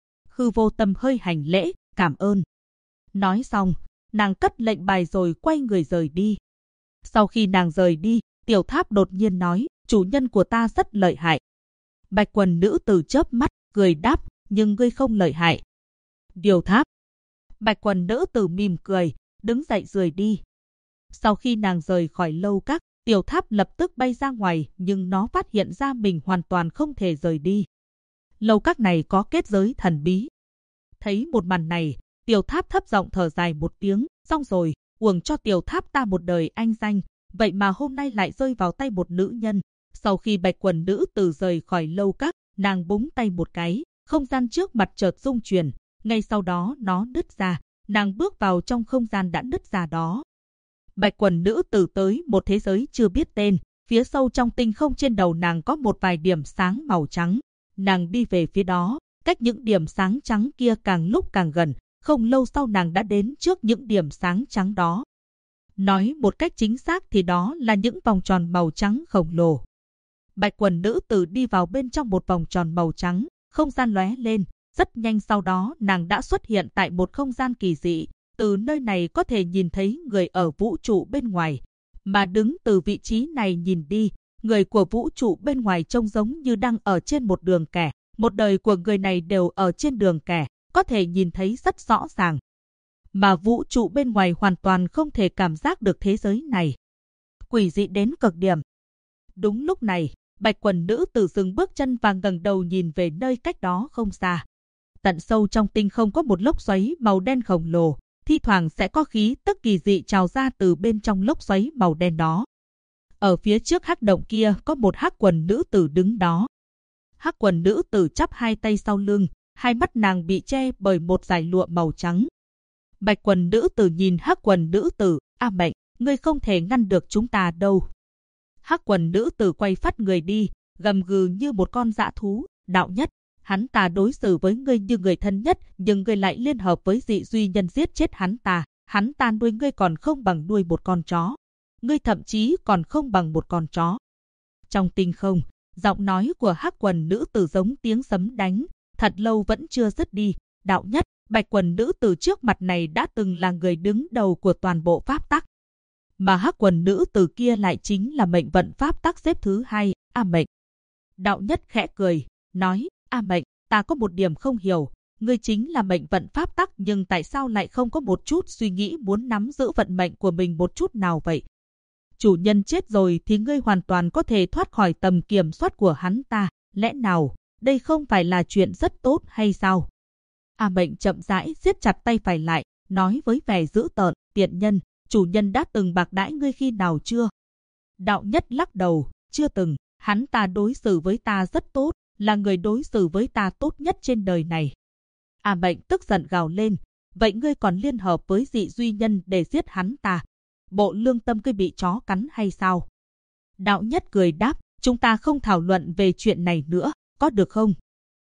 Hư Vô Tâm hơi hành lễ, cảm ơn. Nói xong, nàng cất lệnh bài rồi quay người rời đi. Sau khi nàng rời đi, tiểu tháp đột nhiên nói, chủ nhân của ta rất lợi hại. Bạch quần nữ tử chớp mắt, cười đáp, nhưng ngươi không lợi hại. Điều tháp. Bạch quần nữ tử mỉm cười, đứng dậy rời đi. Sau khi nàng rời khỏi lâu các, tiểu tháp lập tức bay ra ngoài nhưng nó phát hiện ra mình hoàn toàn không thể rời đi. Lâu các này có kết giới thần bí. Thấy một màn này, tiểu tháp thấp giọng thở dài một tiếng, xong rồi, uổng cho tiểu tháp ta một đời anh danh, vậy mà hôm nay lại rơi vào tay một nữ nhân. Sau khi bạch quần nữ tử rời khỏi lâu các, nàng búng tay một cái, không gian trước mặt chợt rung chuyển, ngay sau đó nó nứt ra, nàng bước vào trong không gian đã nứt ra đó. Bạch quần nữ tử tới một thế giới chưa biết tên, phía sâu trong tinh không trên đầu nàng có một vài điểm sáng màu trắng. Nàng đi về phía đó, cách những điểm sáng trắng kia càng lúc càng gần, không lâu sau nàng đã đến trước những điểm sáng trắng đó. Nói một cách chính xác thì đó là những vòng tròn màu trắng khổng lồ. Bạch quần nữ tử đi vào bên trong một vòng tròn màu trắng, không gian lóe lên, rất nhanh sau đó nàng đã xuất hiện tại một không gian kỳ dị. Từ nơi này có thể nhìn thấy người ở vũ trụ bên ngoài, mà đứng từ vị trí này nhìn đi, người của vũ trụ bên ngoài trông giống như đang ở trên một đường kẻ. Một đời của người này đều ở trên đường kẻ, có thể nhìn thấy rất rõ ràng. Mà vũ trụ bên ngoài hoàn toàn không thể cảm giác được thế giới này. Quỷ dị đến cực điểm. Đúng lúc này, bạch quần nữ tử dừng bước chân và ngẩng đầu nhìn về nơi cách đó không xa. Tận sâu trong tinh không có một lốc xoáy màu đen khổng lồ, thi thoảng sẽ có khí tức kỳ dị trào ra từ bên trong lốc xoáy màu đen đó. Ở phía trước hắc động kia có một hắc quần nữ tử đứng đó. Hắc quần nữ tử chắp hai tay sau lưng, hai mắt nàng bị che bởi một dải lụa màu trắng. Bạch quần nữ tử nhìn hắc quần nữ tử, a mệnh, ngươi không thể ngăn được chúng ta đâu. Hắc quần nữ tử quay phát người đi, gầm gừ như một con dã thú, đạo nhất. Hắn ta đối xử với ngươi như người thân nhất, nhưng ngươi lại liên hợp với dị duy nhân giết chết hắn ta nuôi ngươi còn không bằng nuôi một con chó. Ngươi thậm chí còn không bằng một con chó. Trong tinh không, giọng nói của hắc quần nữ tử giống tiếng sấm đánh, thật lâu vẫn chưa dứt đi. Đạo nhất, bạch quần nữ tử trước mặt này đã từng là người đứng đầu của toàn bộ pháp tắc. Mà hắc quần nữ tử kia lại chính là mệnh vận pháp tắc xếp thứ 2, A Mệnh. Đạo Nhất khẽ cười, nói, A Mệnh, ta có một điểm không hiểu, ngươi chính là mệnh vận pháp tắc nhưng tại sao lại không có một chút suy nghĩ muốn nắm giữ vận mệnh của mình một chút nào vậy? Chủ nhân chết rồi thì ngươi hoàn toàn có thể thoát khỏi tầm kiểm soát của hắn ta, lẽ nào đây không phải là chuyện rất tốt hay sao? A Mệnh chậm rãi siết chặt tay phải lại, nói với vẻ dữ tợn, tiện nhân, chủ nhân đã từng bạc đãi ngươi khi nào chưa? Đạo Nhất lắc đầu, chưa từng, hắn ta đối xử với ta rất tốt, là người đối xử với ta tốt nhất trên đời này. A Mệnh tức giận gào lên, vậy ngươi còn liên hợp với dị duy nhân để giết hắn ta? Bộ lương tâm ngươi bị chó cắn hay sao? Đạo Nhất cười đáp, chúng ta không thảo luận về chuyện này nữa, có được không?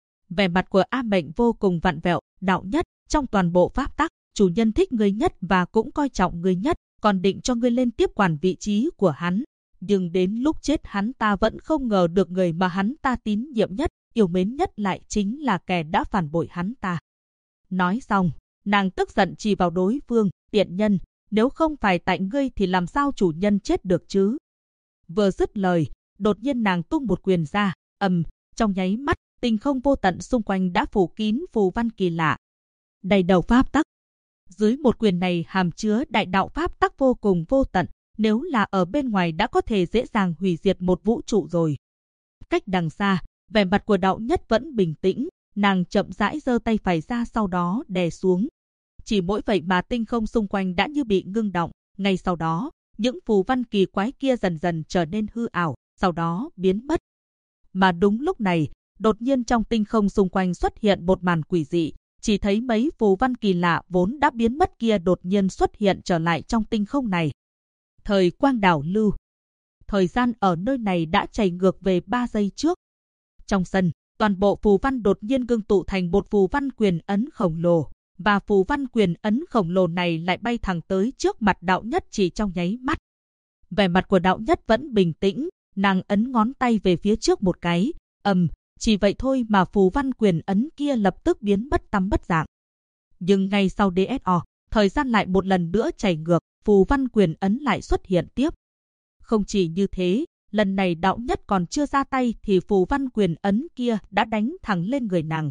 Vẻ mặt của A Mệnh vô cùng vặn vẹo, Đạo Nhất, trong toàn bộ pháp tắc, chủ nhân thích ngươi nhất và cũng coi trọng ngươi nhất, còn định cho ngươi lên tiếp quản vị trí của hắn. Nhưng đến lúc chết hắn ta vẫn không ngờ được người mà hắn ta tín nhiệm nhất, yêu mến nhất lại chính là kẻ đã phản bội hắn ta. Nói xong, nàng tức giận chỉ vào đối phương, tiện nhân, nếu không phải tại ngươi thì làm sao chủ nhân chết được chứ? Vừa dứt lời, đột nhiên nàng tung một quyền ra, trong nháy mắt, tinh không vô tận xung quanh đã phủ kín phù văn kỳ lạ. Đầy đầu pháp tắc. Dưới một quyền này hàm chứa đại đạo pháp tắc vô cùng vô tận, nếu là ở bên ngoài đã có thể dễ dàng hủy diệt một vũ trụ rồi. Cách đằng xa, vẻ mặt của Đạo Nhất vẫn bình tĩnh, nàng chậm rãi giơ tay phải ra sau đó đè xuống. Chỉ mỗi vậy mà tinh không xung quanh đã như bị ngưng động, ngay sau đó, những phù văn kỳ quái kia dần dần trở nên hư ảo, sau đó biến mất. Mà đúng lúc này, đột nhiên trong tinh không xung quanh xuất hiện một màn quỷ dị, chỉ thấy mấy phù văn kỳ lạ vốn đã biến mất kia đột nhiên xuất hiện trở lại trong tinh không này. Thời quang đảo lưu. Thời gian ở nơi này đã chảy ngược về 3 giây trước. Trong sân, toàn bộ phù văn đột nhiên ngưng tụ thành một phù văn quyền ấn khổng lồ, và phù văn quyền ấn khổng lồ này lại bay thẳng tới trước mặt Đạo Nhất chỉ trong nháy mắt. Vẻ mặt của Đạo Nhất vẫn bình tĩnh, nàng ấn ngón tay về phía trước một cái, chỉ vậy thôi mà phù văn quyền ấn kia lập tức biến mất tăm bất dạng. Nhưng ngay sau DSO, thời gian lại một lần nữa chảy ngược, phù văn quyền ấn lại xuất hiện tiếp. Không chỉ như thế, lần này Đạo Nhất còn chưa ra tay thì phù văn quyền ấn kia đã đánh thẳng lên người nàng.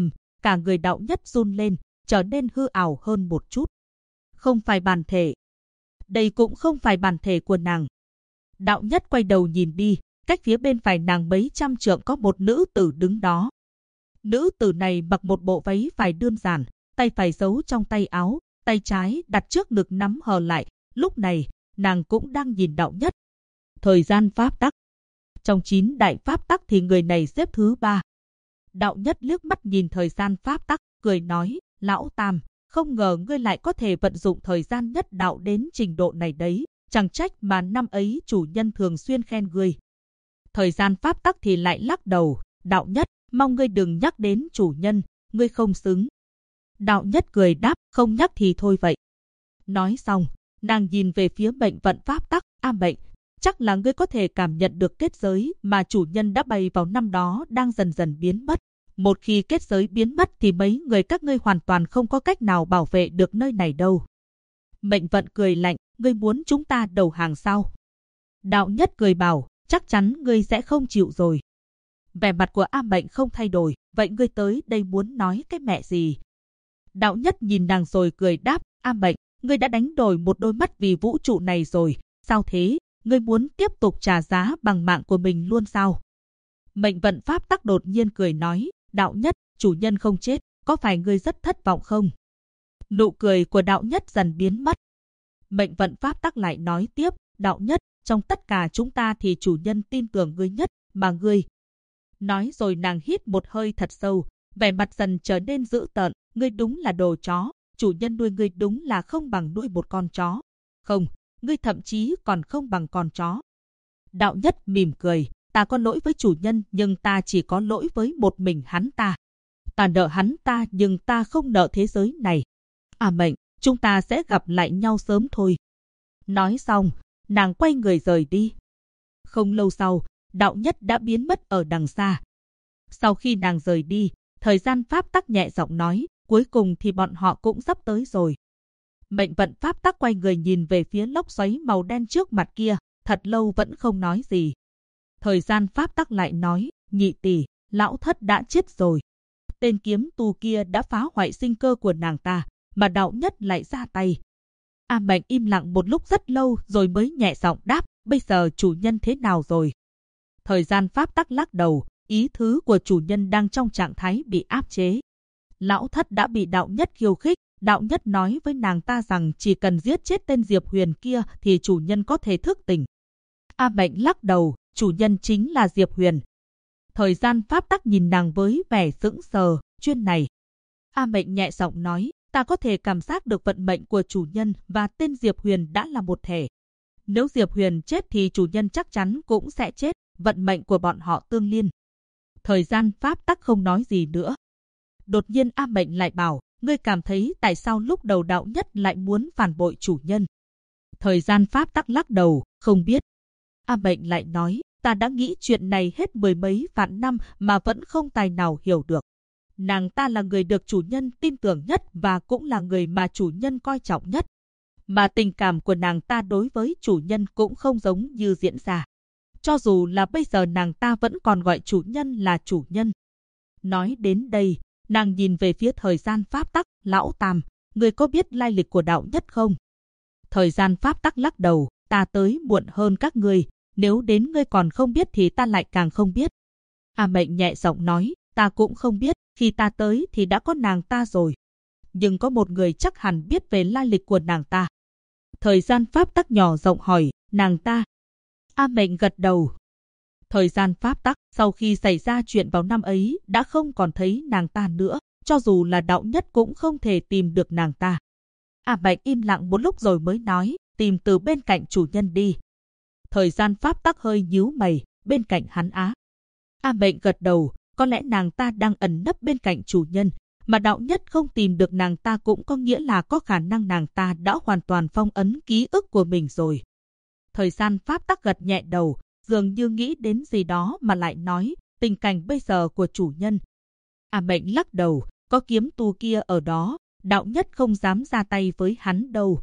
Cả người Đạo Nhất run lên, trở nên hư ảo hơn một chút. Không phải bản thể. Đây cũng không phải bản thể của nàng. Đạo Nhất quay đầu nhìn đi, cách phía bên phải nàng mấy trăm trượng có một nữ tử đứng đó. Nữ tử này mặc một bộ váy vải đơn giản, tay phải giấu trong tay áo, tay trái đặt trước ngực nắm hờ lại. Lúc này, nàng cũng đang nhìn Đạo Nhất. Thời gian pháp tắc. Trong 9 đại pháp tắc thì người này xếp thứ 3. Đạo Nhất liếc mắt nhìn thời gian pháp tắc, cười nói, Lão Tam, không ngờ ngươi lại có thể vận dụng thời gian nhất đạo đến trình độ này đấy, chẳng trách mà năm ấy chủ nhân thường xuyên khen ngươi. Thời gian pháp tắc thì lại lắc đầu, Đạo Nhất, mong ngươi đừng nhắc đến chủ nhân, ngươi không xứng. Đạo Nhất cười đáp, không nhắc thì thôi vậy. Nói xong, nàng nhìn về phía mệnh vận pháp tắc, A Mệnh, chắc là ngươi có thể cảm nhận được kết giới mà chủ nhân đã bày vào năm đó đang dần dần biến mất. Một khi kết giới biến mất thì mấy người các ngươi hoàn toàn không có cách nào bảo vệ được nơi này đâu. Mệnh vận cười lạnh, ngươi muốn chúng ta đầu hàng sao? Đạo Nhất cười bảo, chắc chắn ngươi sẽ không chịu rồi. Vẻ mặt của A Mệnh không thay đổi, vậy ngươi tới đây muốn nói cái mẹ gì? Đạo Nhất nhìn nàng rồi cười đáp, A Mệnh, ngươi đã đánh đổi một đôi mắt vì vũ trụ này rồi, sao thế? Ngươi muốn tiếp tục trả giá bằng mạng của mình luôn sao? Mệnh vận pháp tắc đột nhiên cười nói, Đạo Nhất, chủ nhân không chết, có phải ngươi rất thất vọng không? Nụ cười của Đạo Nhất dần biến mất. Mệnh vận pháp tắc lại nói tiếp, Đạo Nhất, trong tất cả chúng ta thì chủ nhân tin tưởng ngươi nhất, mà ngươi. Nói rồi nàng hít một hơi thật sâu, vẻ mặt dần trở nên dữ tợn, ngươi đúng là đồ chó, chủ nhân nuôi ngươi đúng là không bằng nuôi một con chó. Không, ngươi thậm chí còn không bằng con chó. Đạo Nhất mỉm cười, ta có lỗi với chủ nhân nhưng ta chỉ có lỗi với một mình hắn ta. Ta nợ hắn ta nhưng ta không nợ thế giới này. À Mệnh, chúng ta sẽ gặp lại nhau sớm thôi. Nói xong, nàng quay người rời đi. Không lâu sau, Đạo Nhất đã biến mất ở đằng xa. Sau khi nàng rời đi, thời gian pháp tắc nhẹ giọng nói, cuối cùng thì bọn họ cũng sắp tới rồi. Mệnh vận pháp tắc quay người nhìn về phía lốc xoáy màu đen trước mặt kia, thật lâu vẫn không nói gì. Thời gian pháp tắc lại nói, nhị tỷ, lão thất đã chết rồi. Tên kiếm tu kia đã phá hoại sinh cơ của nàng ta, mà đạo nhất lại ra tay. A Mệnh im lặng một lúc rất lâu rồi mới nhẹ giọng đáp, bây giờ chủ nhân thế nào rồi? Thời gian pháp tắc lắc đầu, ý thứ của chủ nhân đang trong trạng thái bị áp chế. Lão thất đã bị đạo nhất khiêu khích, đạo nhất nói với nàng ta rằng chỉ cần giết chết tên Diệp Huyền kia thì chủ nhân có thể thức tỉnh. A Mệnh lắc đầu, chủ nhân chính là Diệp Huyền. Thời gian pháp tắc nhìn nàng với vẻ sững sờ, chuyện này. A Mệnh nhẹ giọng nói, ta có thể cảm giác được vận mệnh của chủ nhân và tên Diệp Huyền đã là một thể. Nếu Diệp Huyền chết thì chủ nhân chắc chắn cũng sẽ chết, vận mệnh của bọn họ tương liên. Thời gian pháp tắc không nói gì nữa. Đột nhiên A Mệnh lại bảo, ngươi cảm thấy tại sao lúc đầu đạo nhất lại muốn phản bội chủ nhân? Thời gian pháp tắc lắc đầu, không biết. A Mệnh lại nói, ta đã nghĩ chuyện này hết mười mấy vạn năm mà vẫn không tài nào hiểu được. Nàng ta là người được chủ nhân tin tưởng nhất và cũng là người mà chủ nhân coi trọng nhất. Mà tình cảm của nàng ta đối với chủ nhân cũng không giống như diễn ra. Cho dù là bây giờ nàng ta vẫn còn gọi chủ nhân là chủ nhân. Nói đến đây, nàng nhìn về phía thời gian pháp tắc, lão Tam, người có biết lai lịch của đạo nhất không? Thời gian pháp tắc lắc đầu, ta tới muộn hơn các ngươi, nếu đến ngươi còn không biết thì ta lại càng không biết. A Mệnh nhẹ giọng nói, ta cũng không biết, khi ta tới thì đã có nàng ta rồi. Nhưng có một người chắc hẳn biết về lai lịch của nàng ta. Thời gian pháp tắc nhỏ giọng hỏi, nàng ta? A Mệnh gật đầu. Thời gian pháp tắc, sau khi xảy ra chuyện vào năm ấy, đã không còn thấy nàng ta nữa, cho dù là đạo nhất cũng không thể tìm được nàng ta. A Mệnh im lặng một lúc rồi mới nói, tìm từ bên cạnh chủ nhân đi. Thời gian pháp tắc hơi nhíu mày, bên cạnh hắn á. A Mệnh gật đầu, có lẽ nàng ta đang ẩn nấp bên cạnh chủ nhân, mà đạo nhất không tìm được nàng ta cũng có nghĩa là có khả năng nàng ta đã hoàn toàn phong ấn ký ức của mình rồi. Thời gian pháp tắc gật nhẹ đầu, dường như nghĩ đến gì đó mà lại nói, tình cảnh bây giờ của chủ nhân. A Mệnh lắc đầu, có kiếm tu kia ở đó, đạo nhất không dám ra tay với hắn đâu.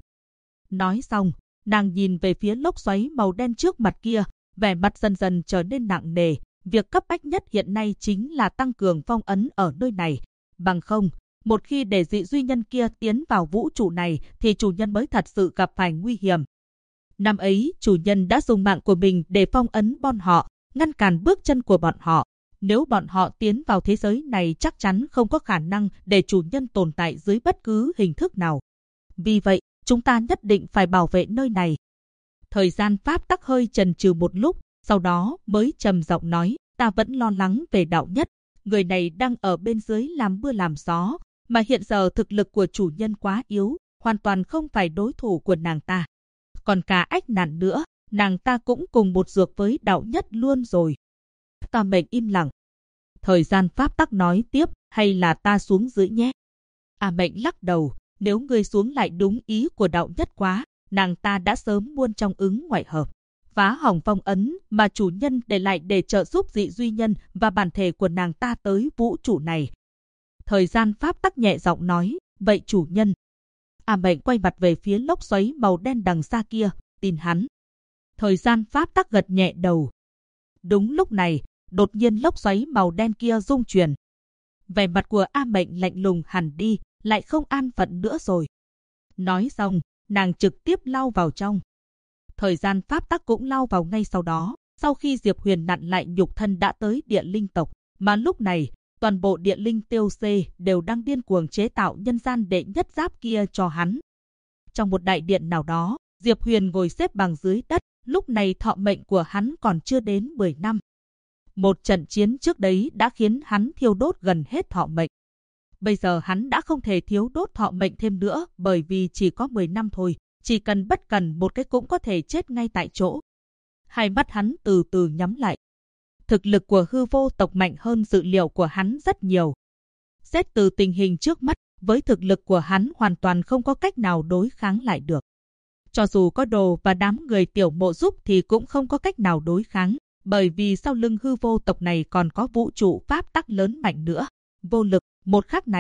Nói xong, nàng nhìn về phía lốc xoáy màu đen trước mặt kia, vẻ mặt dần dần trở nên nặng nề. Việc cấp bách nhất hiện nay chính là tăng cường phong ấn ở nơi này. Bằng không, một khi để dị duy nhân kia tiến vào vũ trụ này thì chủ nhân mới thật sự gặp phải nguy hiểm. Năm ấy, chủ nhân đã dùng mạng của mình để phong ấn bọn họ, ngăn cản bước chân của bọn họ. Nếu bọn họ tiến vào thế giới này chắc chắn không có khả năng để chủ nhân tồn tại dưới bất cứ hình thức nào. Vì vậy, chúng ta nhất định phải bảo vệ nơi này. Thời gian pháp tắc hơi chần chừ một lúc, sau đó mới trầm giọng nói, ta vẫn lo lắng về đạo nhất. Người này đang ở bên dưới làm mưa làm gió, mà hiện giờ thực lực của chủ nhân quá yếu, hoàn toàn không phải đối thủ của nàng ta. Còn cả ách nạn nữa, nàng ta cũng cùng một dược với đạo nhất luôn rồi. Ta Mệnh im lặng. Thời gian pháp tắc nói tiếp, hay là ta xuống dưới nhé. A Mệnh lắc đầu, nếu ngươi xuống lại đúng ý của đạo nhất quá, nàng ta đã sớm muôn trong ứng ngoại hợp. Phá hỏng phong ấn mà chủ nhân để lại để trợ giúp dị duy nhân và bản thể của nàng ta tới vũ trụ này. Thời gian pháp tắc nhẹ giọng nói, vậy chủ nhân. A Mệnh quay mặt về phía lốc xoáy màu đen đằng xa kia, tin hắn. Thời gian pháp tắc gật nhẹ đầu. Đúng lúc này, đột nhiên lốc xoáy màu đen kia rung chuyển. Vẻ mặt của A Mệnh lạnh lùng hẳn đi, lại không an phận nữa rồi. Nói xong, nàng trực tiếp lao vào trong. Thời gian pháp tắc cũng lao vào ngay sau đó, sau khi Diệp Huyền nặn lại nhục thân đã tới địa linh tộc, mà lúc này, toàn bộ địa linh tiêu xê đều đang điên cuồng chế tạo nhân gian đệ nhất giáp kia cho hắn. Trong một đại điện nào đó, Diệp Huyền ngồi xếp bằng dưới đất, lúc này thọ mệnh của hắn còn chưa đến 10 năm. Một trận chiến trước đấy đã khiến hắn thiêu đốt gần hết thọ mệnh. Bây giờ hắn đã không thể thiếu đốt thọ mệnh thêm nữa bởi vì chỉ có 10 năm thôi. Chỉ cần bất cần một cái cũng có thể chết ngay tại chỗ. Hai mắt hắn từ từ nhắm lại. Thực lực của hư vô tộc mạnh hơn dự liệu của hắn rất nhiều. Xét từ tình hình trước mắt, với thực lực của hắn hoàn toàn không có cách nào đối kháng lại được. Cho dù có đồ và đám người tiểu mộ giúp thì cũng không có cách nào đối kháng, bởi vì sau lưng hư vô tộc này còn có vũ trụ pháp tắc lớn mạnh nữa. Vô lực, một khắc này,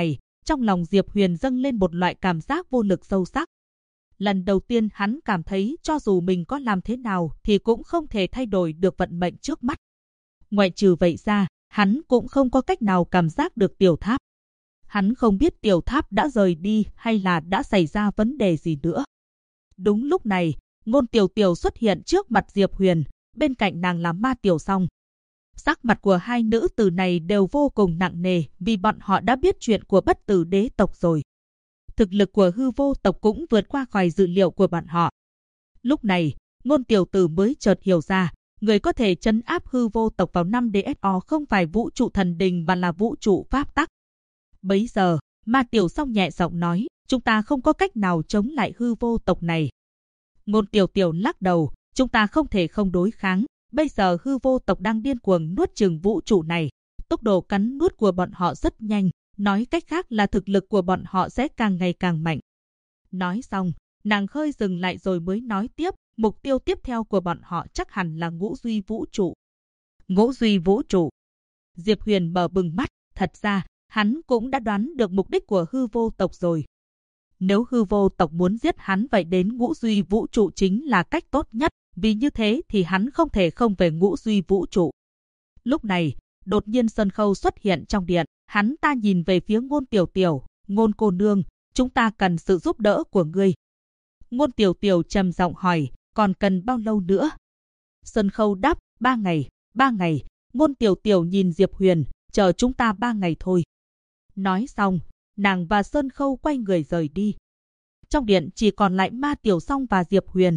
trong lòng Diệp Huyền dâng lên một loại cảm giác vô lực sâu sắc. Lần đầu tiên hắn cảm thấy cho dù mình có làm thế nào thì cũng không thể thay đổi được vận mệnh trước mắt. Ngoại trừ vậy ra, hắn cũng không có cách nào cảm giác được Tiểu Tháp. Hắn không biết Tiểu Tháp đã rời đi hay là đã xảy ra vấn đề gì nữa. Đúng lúc này, Ngôn Tiểu Tiểu xuất hiện trước mặt Diệp Huyền, bên cạnh nàng là Ma Tiểu Song. Sắc mặt của hai nữ tử này đều vô cùng nặng nề vì bọn họ đã biết chuyện của Bất Tử Đế tộc rồi. Thực lực của Hư Vô tộc cũng vượt qua khỏi dự liệu của bọn họ. Lúc này, Ngôn Tiểu Tử mới chợt hiểu ra, người có thể trấn áp Hư Vô tộc vào 5DSO không phải vũ trụ thần đình mà là vũ trụ pháp tắc. Bấy giờ, Ma Tiểu Song nhẹ giọng nói, chúng ta không có cách nào chống lại Hư Vô tộc này. Ngôn Tiểu Tiểu lắc đầu, chúng ta không thể không đối kháng. Bây giờ Hư Vô tộc đang điên cuồng nuốt chửng vũ trụ này. Tốc độ cắn nuốt của bọn họ rất nhanh, nói cách khác là thực lực của bọn họ sẽ càng ngày càng mạnh. Nói xong, nàng hơi dừng lại rồi mới nói tiếp, mục tiêu tiếp theo của bọn họ chắc hẳn là Ngũ Duy vũ trụ. Ngũ Duy vũ trụ. Diệp Huyền mở bừng mắt, thật ra, hắn cũng đã đoán được mục đích của Hư Vô tộc rồi. Nếu Hư Vô tộc muốn giết hắn vậy đến Ngũ Duy vũ trụ chính là cách tốt nhất, vì như thế thì hắn không thể không về Ngũ Duy vũ trụ. Lúc này, đột nhiên Sơn Khâu xuất hiện trong điện, hắn ta nhìn về phía Ngôn Tiểu Tiểu, Ngôn cô nương, chúng ta cần sự giúp đỡ của ngươi. Ngôn Tiểu Tiểu trầm giọng hỏi, còn cần bao lâu nữa? Sơn Khâu đáp, 3 ngày, 3 ngày. Ngôn Tiểu Tiểu nhìn Diệp Huyền, chờ chúng ta 3 ngày thôi. Nói xong, nàng và Sơn Khâu quay người rời đi. Trong điện chỉ còn lại Ma Tiểu Song và Diệp Huyền.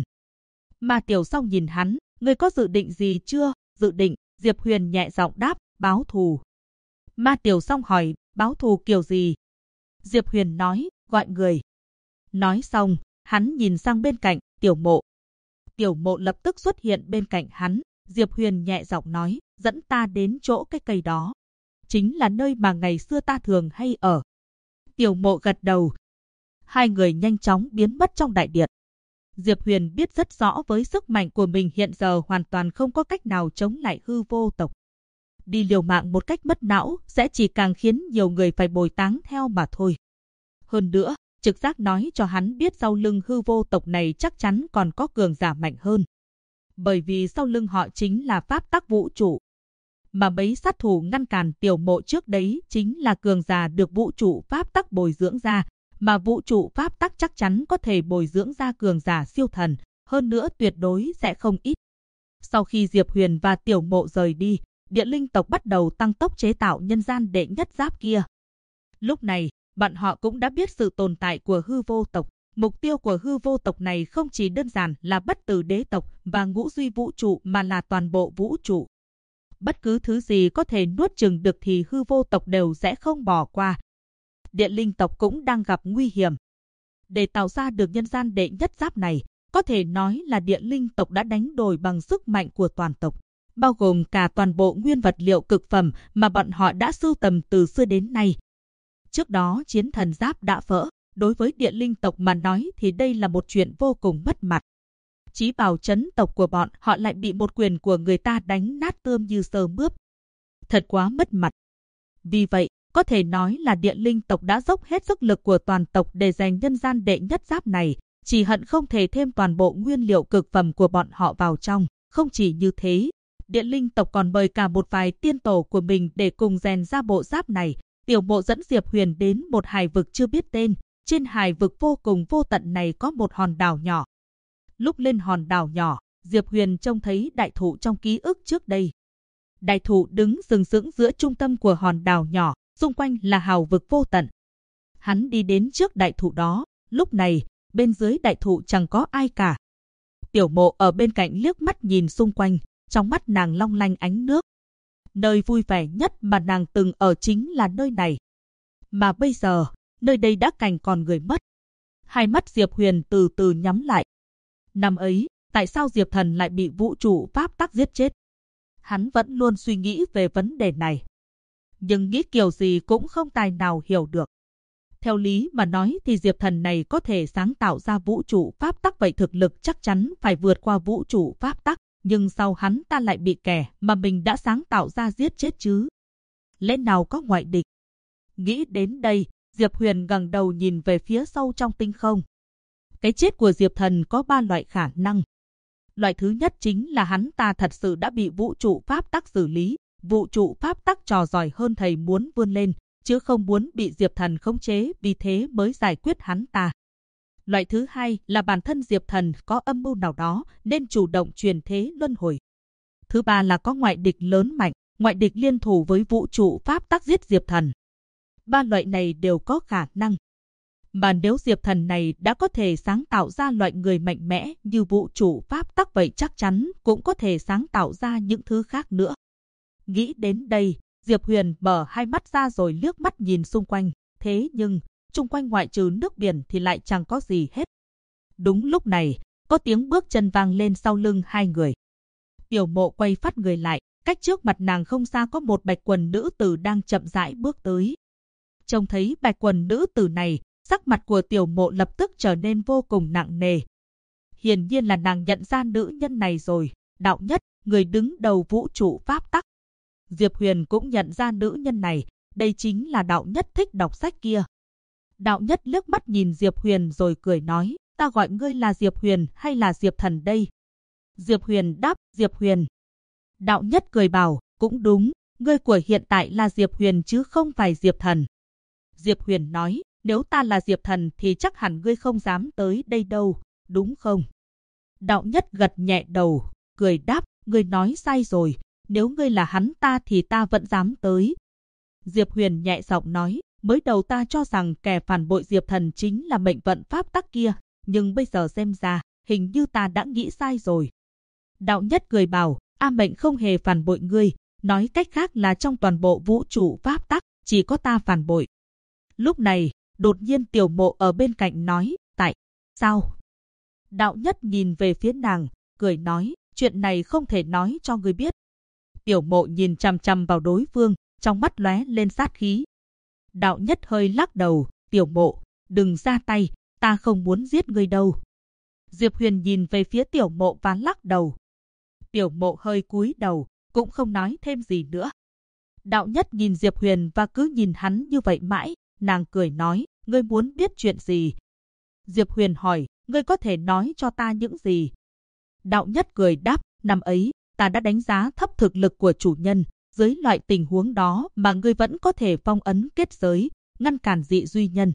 Ma Tiểu Song nhìn hắn, ngươi có dự định gì chưa? Dự định, Diệp Huyền nhẹ giọng đáp, báo thù. Ma Tiểu Song hỏi, báo thù kiểu gì? Diệp Huyền nói, gọi người. Nói xong, hắn nhìn sang bên cạnh, Tiểu Mộ. Tiểu Mộ lập tức xuất hiện bên cạnh hắn. Diệp Huyền nhẹ giọng nói, dẫn ta đến chỗ cái cây đó. Chính là nơi mà ngày xưa ta thường hay ở. Tiểu Mộ gật đầu. Hai người nhanh chóng biến mất trong đại điện. Diệp Huyền biết rất rõ với sức mạnh của mình hiện giờ hoàn toàn không có cách nào chống lại Hư Vô tộc. Đi liều mạng một cách mất não sẽ chỉ càng khiến nhiều người phải bồi táng theo mà thôi. Hơn nữa, trực giác nói cho hắn biết sau lưng Hư Vô tộc này chắc chắn còn có cường giả mạnh hơn. Bởi vì sau lưng họ chính là pháp tắc vũ trụ. Mà mấy sát thủ ngăn cản Tiểu Mộ trước đấy chính là cường giả được vũ trụ pháp tắc bồi dưỡng ra. Mà vũ trụ pháp tắc chắc chắn có thể bồi dưỡng ra cường giả siêu thần, hơn nữa tuyệt đối sẽ không ít. Sau khi Diệp Huyền và Tiểu Mộ rời đi, Địa Linh tộc bắt đầu tăng tốc chế tạo nhân gian đệ nhất giáp kia. Lúc này, bọn họ cũng đã biết sự tồn tại của Hư Vô tộc. Mục tiêu của Hư Vô tộc này không chỉ đơn giản là Bất Tử Đế tộc và Ngũ Duy vũ trụ mà là toàn bộ vũ trụ. Bất cứ thứ gì có thể nuốt chửng được thì Hư Vô tộc đều sẽ không bỏ qua. Địa Linh tộc cũng đang gặp nguy hiểm. Để tạo ra được nhân gian đệ nhất giáp này, có thể nói là Địa Linh tộc đã đánh đổi bằng sức mạnh của toàn tộc, bao gồm cả toàn bộ nguyên vật liệu cực phẩm mà bọn họ đã sưu tầm từ xưa đến nay. Trước đó chiến thần giáp đã vỡ, đối với Địa Linh tộc mà nói thì đây là một chuyện vô cùng mất mặt. Chí bảo trấn tộc của bọn họ lại bị một quyền của người ta đánh nát tươm như sơ mướp. Thật quá mất mặt. Vì vậy, có thể nói là Địa Linh tộc đã dốc hết sức lực của toàn tộc để giành nhân gian đệ nhất giáp này, chỉ hận không thể thêm toàn bộ nguyên liệu cực phẩm của bọn họ vào trong. Không chỉ như thế, Địa Linh tộc còn mời cả một vài tiên tổ của mình để cùng rèn ra bộ giáp này. Tiểu Mộ dẫn Diệp Huyền đến một hải vực chưa biết tên. Trên hải vực vô cùng vô tận này có một hòn đảo nhỏ. Lúc lên hòn đảo nhỏ, Diệp Huyền trông thấy đại thụ trong ký ức trước đây. Đại thụ đứng sừng sững giữa trung tâm của hòn đảo nhỏ, xung quanh là hào vực vô tận. Hắn đi đến trước đại thụ đó, lúc này, bên dưới đại thụ chẳng có ai cả. Tiểu Mộ ở bên cạnh liếc mắt nhìn xung quanh, trong mắt nàng long lanh ánh nước. Nơi vui vẻ nhất mà nàng từng ở chính là nơi này. Mà bây giờ, nơi đây đã cảnh còn người mất. Hai mắt Diệp Huyền từ từ nhắm lại. Năm ấy, tại sao Diệp Thần lại bị vũ trụ pháp tắc giết chết? Hắn vẫn luôn suy nghĩ về vấn đề này. Nhưng nghĩ kiểu gì cũng không tài nào hiểu được. Theo lý mà nói thì Diệp Thần này có thể sáng tạo ra vũ trụ pháp tắc, vậy thực lực chắc chắn phải vượt qua vũ trụ pháp tắc. Nhưng sau hắn ta lại bị kẻ mà mình đã sáng tạo ra giết chết chứ? Lẽ nào có ngoại địch? Nghĩ đến đây, Diệp Huyền ngẩng đầu nhìn về phía sâu trong tinh không. Cái chết của Diệp Thần có 3 loại khả năng. Loại thứ nhất chính là hắn ta thật sự đã bị vũ trụ pháp tắc xử lý. Vũ trụ pháp tắc trò giỏi hơn thầy muốn vươn lên, chứ không muốn bị Diệp Thần khống chế, vì thế mới giải quyết hắn ta. Loại thứ hai là bản thân Diệp Thần có âm mưu nào đó nên chủ động truyền thế luân hồi. Thứ ba là có ngoại địch lớn mạnh, ngoại địch liên thủ với vũ trụ pháp tắc giết Diệp Thần. 3 loại này đều có khả năng. Mà nếu Diệp Thần này đã có thể sáng tạo ra loại người mạnh mẽ như vũ trụ pháp tắc, vậy chắc chắn cũng có thể sáng tạo ra những thứ khác nữa. Nghĩ đến đây, Diệp Huyền mở hai mắt ra rồi liếc mắt nhìn xung quanh. Thế nhưng, xung quanh ngoại trừ nước biển thì lại chẳng có gì hết. Đúng lúc này, có tiếng bước chân vang lên sau lưng hai người. Tiểu Mộ quay phát người lại, cách trước mặt nàng không xa có một bạch quần nữ tử đang chậm rãi bước tới. Trông thấy bạch quần nữ tử này, sắc mặt của Tiểu Mộ lập tức trở nên vô cùng nặng nề. Hiển nhiên là nàng nhận ra nữ nhân này rồi, Đạo Nhất, người đứng đầu vũ trụ pháp tắc. Diệp Huyền cũng nhận ra nữ nhân này, đây chính là Đạo Nhất thích đọc sách kia. Đạo Nhất liếc mắt nhìn Diệp Huyền rồi cười nói, ta gọi ngươi là Diệp Huyền hay là Diệp Thần đây? Diệp Huyền đáp, Diệp Huyền. Đạo Nhất cười bảo, cũng đúng, ngươi của hiện tại là Diệp Huyền chứ không phải Diệp Thần. Diệp Huyền nói, nếu ta là Diệp Thần thì chắc hẳn ngươi không dám tới đây đâu, đúng không? Đạo Nhất gật nhẹ đầu, cười đáp, ngươi nói sai rồi, nếu ngươi là hắn ta thì ta vẫn dám tới. Diệp Huyền nhẹ giọng nói, mới đầu ta cho rằng kẻ phản bội Diệp Thần chính là mệnh vận pháp tắc kia, nhưng bây giờ xem ra, hình như ta đã nghĩ sai rồi. Đạo Nhất cười bảo, A Mệnh không hề phản bội ngươi, nói cách khác là trong toàn bộ vũ trụ pháp tắc, chỉ có ta phản bội. Lúc này, đột nhiên Tiểu Mộ ở bên cạnh nói, tại sao? Đạo Nhất nhìn về phía nàng, cười nói, chuyện này không thể nói cho ngươi biết. Tiểu Mộ nhìn chằm chằm vào đối phương, trong mắt lóe lên sát khí. Đạo Nhất hơi lắc đầu, Tiểu Mộ, đừng ra tay, ta không muốn giết ngươi đâu. Diệp Huyền nhìn về phía Tiểu Mộ và lắc đầu. Tiểu Mộ hơi cúi đầu, cũng không nói thêm gì nữa. Đạo Nhất nhìn Diệp Huyền và cứ nhìn hắn như vậy mãi, nàng cười nói, ngươi muốn biết chuyện gì? Diệp Huyền hỏi, ngươi có thể nói cho ta những gì? Đạo Nhất cười đáp, năm ấy, ta đã đánh giá thấp thực lực của chủ nhân, dưới loại tình huống đó mà ngươi vẫn có thể phong ấn kết giới, ngăn cản dị duy nhân.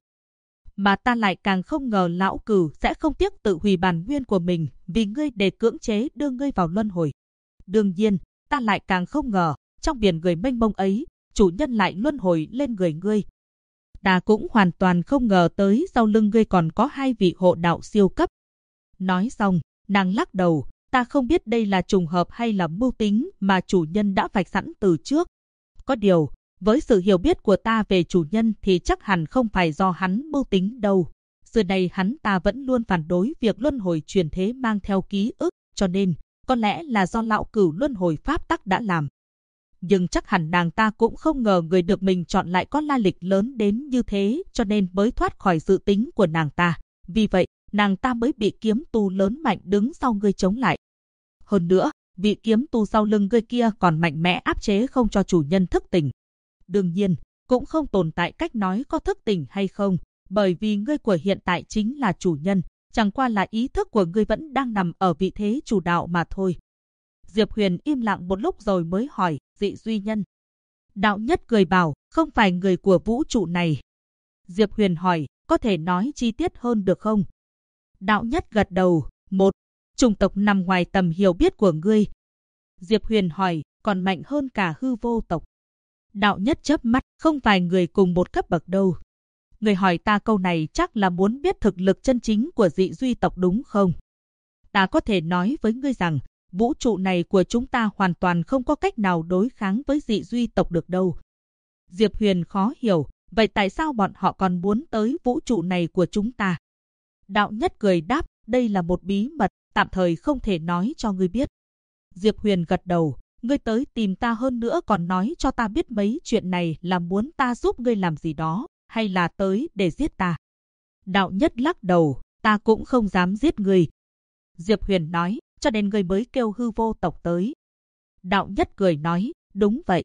Mà ta lại càng không ngờ lão cửu sẽ không tiếc tự hủy bản nguyên của mình vì ngươi để cưỡng chế đưa ngươi vào luân hồi. Đương nhiên, ta lại càng không ngờ, trong biển người mênh mông ấy, chủ nhân lại luân hồi lên người ngươi. Ta cũng hoàn toàn không ngờ tới sau lưng ngươi còn có 2 vị hộ đạo siêu cấp. Nói xong, nàng lắc đầu, ta không biết đây là trùng hợp hay là mưu tính mà chủ nhân đã vạch sẵn từ trước. Có điều, với sự hiểu biết của ta về chủ nhân thì chắc hẳn không phải do hắn mưu tính đâu. Xưa nay hắn ta vẫn luôn phản đối việc luân hồi truyền thế mang theo ký ức, cho nên có lẽ là do lão cửu luân hồi pháp tắc đã làm. Nhưng chắc hẳn nàng ta cũng không ngờ người được mình chọn lại có lai lịch lớn đến như thế, cho nên mới thoát khỏi dự tính của nàng ta. Vì vậy, nàng ta mới bị kiếm tu lớn mạnh đứng sau ngươi chống lại. Hơn nữa, vị kiếm tu sau lưng ngươi kia còn mạnh mẽ áp chế không cho chủ nhân thức tỉnh. Đương nhiên, cũng không tồn tại cách nói có thức tỉnh hay không, bởi vì ngươi của hiện tại chính là chủ nhân, chẳng qua là ý thức của ngươi vẫn đang nằm ở vị thế chủ đạo mà thôi. Diệp Huyền im lặng một lúc rồi mới hỏi, dị duy nhân. Đạo Nhất cười bảo, không phải người của vũ trụ này. Diệp Huyền hỏi, có thể nói chi tiết hơn được không? Đạo Nhất gật đầu, 1. Chủng tộc nằm ngoài tầm hiểu biết của ngươi. Diệp Huyền hỏi, còn mạnh hơn cả hư vô tộc. Đạo Nhất chớp mắt, không phải người cùng một cấp bậc đâu. Người hỏi ta câu này chắc là muốn biết thực lực chân chính của dị duy tộc đúng không? Ta có thể nói với ngươi rằng, vũ trụ này của chúng ta hoàn toàn không có cách nào đối kháng với dị duy tộc được đâu. Diệp Huyền khó hiểu, vậy tại sao bọn họ còn muốn tới vũ trụ này của chúng ta? Đạo Nhất cười đáp, đây là một bí mật, tạm thời không thể nói cho ngươi biết. Diệp Huyền gật đầu, ngươi tới tìm ta hơn nữa còn nói cho ta biết mấy chuyện này là muốn ta giúp ngươi làm gì đó, hay là tới để giết ta? Đạo Nhất lắc đầu, ta cũng không dám giết ngươi. Diệp Huyền nói, cho nên ngươi mới kêu hư vô tộc tới. Đạo Nhất cười nói, đúng vậy.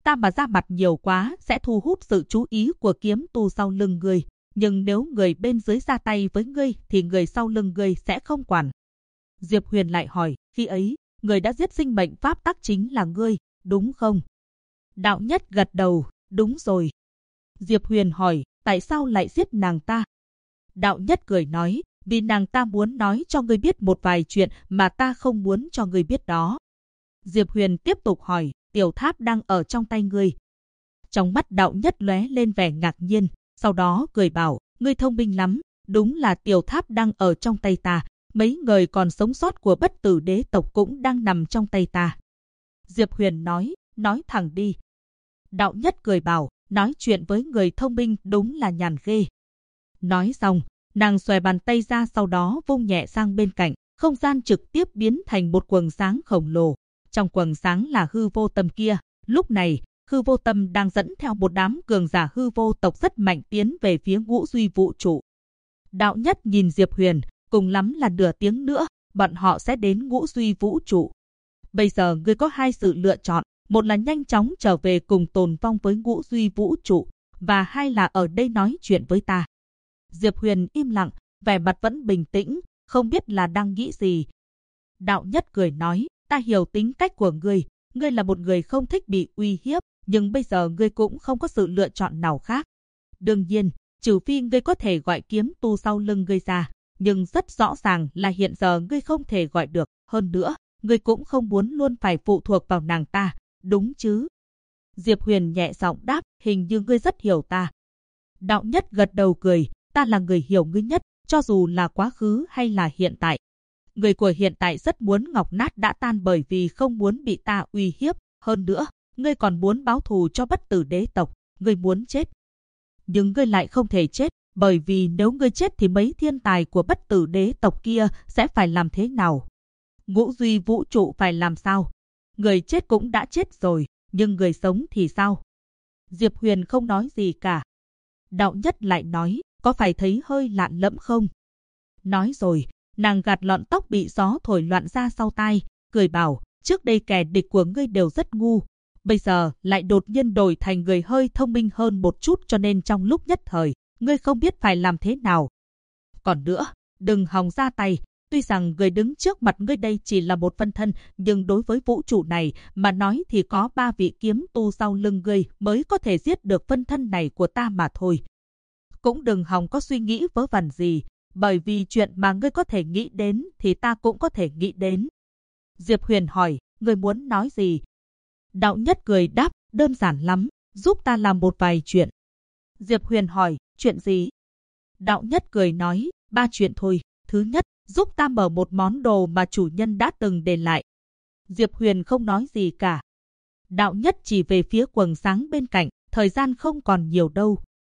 ta mà ra mặt nhiều quá sẽ thu hút sự chú ý của kiếm tu sau lưng ngươi. Nhưng nếu người bên dưới ra tay với ngươi thì người sau lưng ngươi sẽ không quản. Diệp Huyền lại hỏi, khi ấy, người đã giết sinh mệnh pháp tắc chính là ngươi, đúng không? Đạo Nhất gật đầu, đúng rồi. Diệp Huyền hỏi, tại sao lại giết nàng ta? Đạo Nhất cười nói, vì nàng ta muốn nói cho ngươi biết một vài chuyện mà ta không muốn cho ngươi biết đó. Diệp Huyền tiếp tục hỏi, tiểu tháp đang ở trong tay ngươi. Trong mắt Đạo Nhất lóe lên vẻ ngạc nhiên, sau đó cười bảo, ngươi thông minh lắm, đúng là tiểu tháp đang ở trong tay ta, mấy người còn sống sót của Bất Tử đế tộc cũng đang nằm trong tay ta. Diệp Huyền nói thẳng đi. Đạo Nhất cười bảo, nói chuyện với người thông minh đúng là nhàn ghê. Nói xong, nàng xòe bàn tay ra, sau đó vung nhẹ sang bên cạnh, không gian trực tiếp biến thành một quầng sáng khổng lồ. Trong quầng sáng là hư vô tâm kia. Lúc này, hư vô tâm đang dẫn theo một đám cường giả hư vô tộc rất mạnh tiến về phía ngũ duy vũ trụ. Đạo Nhất nhìn Diệp Huyền, cùng lắm là nửa tiếng nữa, bọn họ sẽ đến ngũ duy vũ trụ. Bây giờ ngươi có hai sự lựa chọn, một là nhanh chóng trở về cùng tồn vong với ngũ duy vũ trụ, và hai là ở đây nói chuyện với ta. Diệp Huyền im lặng, vẻ mặt vẫn bình tĩnh, không biết là đang nghĩ gì. Đạo Nhất cười nói, ta hiểu tính cách của ngươi là một người không thích bị uy hiếp, nhưng bây giờ ngươi cũng không có sự lựa chọn nào khác. Đương nhiên, trừ phi ngươi có thể gọi kiếm tu sau lưng ngươi ra, nhưng rất rõ ràng là hiện giờ ngươi không thể gọi được, hơn nữa, ngươi cũng không muốn luôn phải phụ thuộc vào nàng ta, đúng chứ? Diệp Huyền nhẹ giọng đáp, hình như ngươi rất hiểu ta. Đạo Nhất gật đầu cười, ta là người hiểu ngươi nhất, cho dù là quá khứ hay là hiện tại. Người của hiện tại rất muốn Ngọc Nát đã tan bởi vì không muốn bị ta uy hiếp, hơn nữa, ngươi còn muốn báo thù cho Bất Tử đế tộc, ngươi muốn chết. Nhưng ngươi lại không thể chết, bởi vì nếu ngươi chết thì mấy thiên tài của Bất Tử đế tộc kia sẽ phải làm thế nào? Ngũ duy vũ trụ phải làm sao? Người chết cũng đã chết rồi, nhưng người sống thì sao? Diệp Huyền không nói gì cả. Đạo Nhất lại nói, có phải thấy hơi lạn lẫm không? Nói rồi, nàng gạt lọn tóc bị gió thổi loạn ra sau tai, cười bảo, trước đây kẻ địch của ngươi đều rất ngu, bây giờ lại đột nhiên đổi thành người hơi thông minh hơn một chút, cho nên trong lúc nhất thời, ngươi không biết phải làm thế nào. Còn nữa, đừng hòng ra tay, tuy rằng người đứng trước mặt ngươi đây chỉ là một phân thân, nhưng đối với vũ trụ này mà nói thì có 3 vị kiếm tu sau lưng ngươi mới có thể giết được phân thân này của ta mà thôi. Cũng đừng hòng có suy nghĩ vớ vẩn gì, bởi vì chuyện mà ngươi có thể nghĩ đến thì ta cũng có thể nghĩ đến. Diệp Huyền hỏi, ngươi muốn nói gì? Đạo Nhất cười đáp, đơn giản lắm, giúp ta làm một vài chuyện. Diệp Huyền hỏi, chuyện gì? Đạo Nhất cười nói, 3 chuyện thôi. Thứ nhất, giúp ta mở một món đồ mà chủ nhân đã từng để lại. Diệp Huyền không nói gì cả. Đạo Nhất chỉ về phía quầng sáng bên cạnh, thời gian không còn nhiều đâu.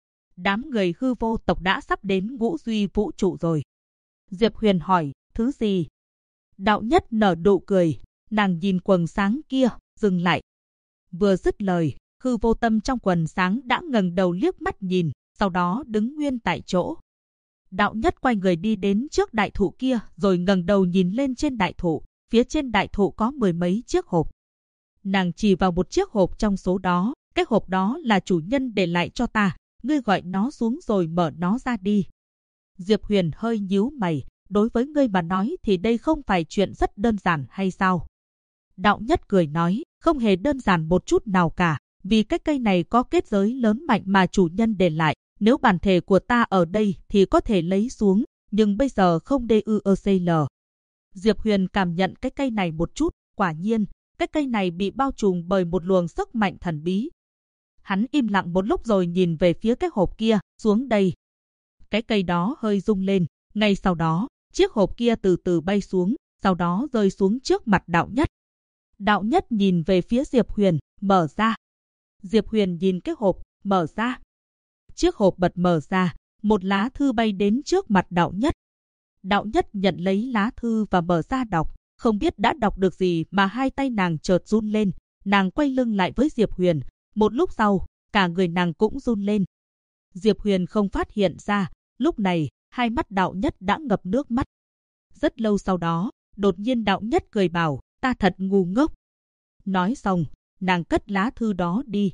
Đám người hư vô tộc đã sắp đến ngũ duy vũ trụ rồi. Diệp Huyền hỏi, thứ gì? Đạo Nhất nở nụ cười, nàng nhìn quầng sáng kia, dừng lại. Vừa dứt lời, hư vô tâm trong quầng sáng đã ngẩng đầu liếc mắt nhìn, sau đó đứng nguyên tại chỗ. Đạo Nhất quay người đi đến trước đại thụ kia, rồi ngẩng đầu nhìn lên trên đại thụ, phía trên đại thụ có 10 mấy chiếc hộp. Nàng chỉ vào một chiếc hộp trong số đó, cái hộp đó là chủ nhân để lại cho ta, ngươi gọi nó xuống rồi mở nó ra đi. Diệp Huyền hơi nhíu mày, đối với ngươi mà nói thì đây không phải chuyện rất đơn giản hay sao? Đạo Nhất cười nói, không hề đơn giản một chút nào cả, vì cái cây này có kết giới lớn mạnh mà chủ nhân để lại, nếu bản thể của ta ở đây thì có thể lấy xuống, nhưng bây giờ không DUECL. Diệp Huyền cảm nhận cái cây này một chút, quả nhiên, cái cây này bị bao trùm bởi một luồng sức mạnh thần bí. Hắn im lặng một lúc rồi nhìn về phía cái hộp kia, xuống đây. Cái cây đó hơi rung lên, ngay sau đó, chiếc hộp kia từ từ bay xuống, sau đó rơi xuống trước mặt Đạo Nhất. Đạo Nhất nhìn về phía Diệp Huyền, mở ra. Diệp Huyền nhìn cái hộp, mở ra. Chiếc hộp bật mở ra, một lá thư bay đến trước mặt Đạo Nhất. Đạo Nhất nhận lấy lá thư và mở ra đọc, không biết đã đọc được gì mà hai tay nàng chợt run lên, nàng quay lưng lại với Diệp Huyền, một lúc sau, cả người nàng cũng run lên. Diệp Huyền không phát hiện ra, lúc này, hai mắt Đạo Nhất đã ngập nước mắt. Rất lâu sau đó, đột nhiên Đạo Nhất cười bảo, ta thật ngu ngốc. Nói xong, nàng cất lá thư đó đi.